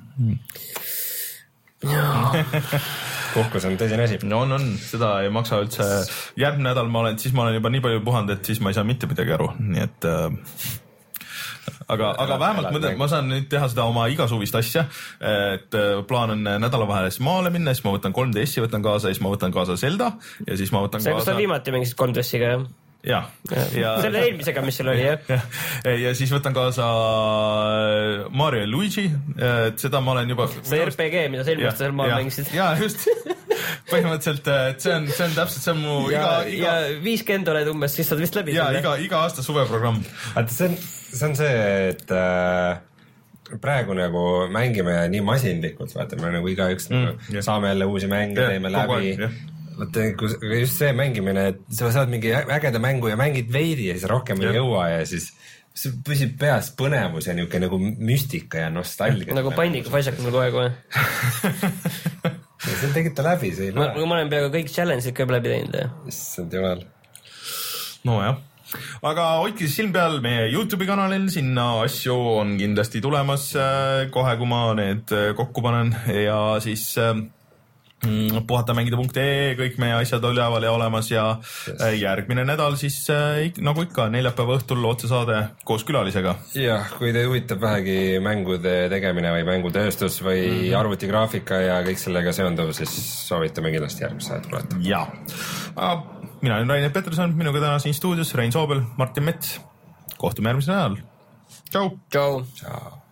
Puhkus on tõsine asi. No on, on, seda ei maksa üldse. Järgmine nädal ma olen, siis ma olen juba nii palju puhanud, et siis ma ei saa mitte midagi aru. Nii et äh, aga, aga vähemalt mõte, ma saan nüüd teha seda oma igasuvist asja, et plaan on nädalavaheles maale minna, siis ma võtan kolm D S-i võtan kaasa, siis ma võtan kaasa Zelda ja siis ma võtan see, kaasa... See, kus sa viimati mängisid kolm D S-iga, jah? Ja, ja selle eelmisega, mis seal oli, jah? Ja, ja, ja siis võtan kaasa Mario ja Luigi, et seda ma olen juba... See R P G, mida sa eelmist seal maal mängisid. Ja, just. Põhimõtteliselt, et see on, see on täpselt, see on mu ja, iga... iga... Ja viiskümmend oled umbes, siis saad vist läbi. Ja, iga, iga aasta suveprogramm. See on, see on see, et äh, praegu nagu mängime nii masinlikult, vaata, me nagu igaüks mm, nagu, saame jälle uusi mänge, yeah, teeme läbi. Vaata, just see mängimine, et sa saad mingi ägeda mängu ja mängid veidi ja siis rohkem ei jõua ja siis see püsib peas põnevus ja niuke nagu müstika ja nostalgia. Nagu Binding of Isaac kogu aeg või? see tegid ta läbi, see ei ma, ma olen peaaegu kõik challenge'id ka läbi teinud. Issand jumal. Nojah. Aga hoidke siis silm peal meie YouTube'i kanalil, sinna asju on kindlasti tulemas kohe, kui ma need kokku panen ja siis puhata mängida punkt ee, kõik meie asjad üleval ja olemas ja yes. järgmine nädal siis nagu ikka neljapäeva õhtul otsesaade koos külalisega. Jah, kui te huvitab vähegi mängude tegemine või mängutööstus või mm-hmm. arvutigraafika ja kõik sellega seonduv, siis soovitame kindlasti järgmist saad kuulata. Jaa. Mina olen Rainer Peterson, minuga täna siin stuudios Rein Soobel, Martin Mets. Kohtume järgmisel nädalal. Tšau! Tšau! Tšau!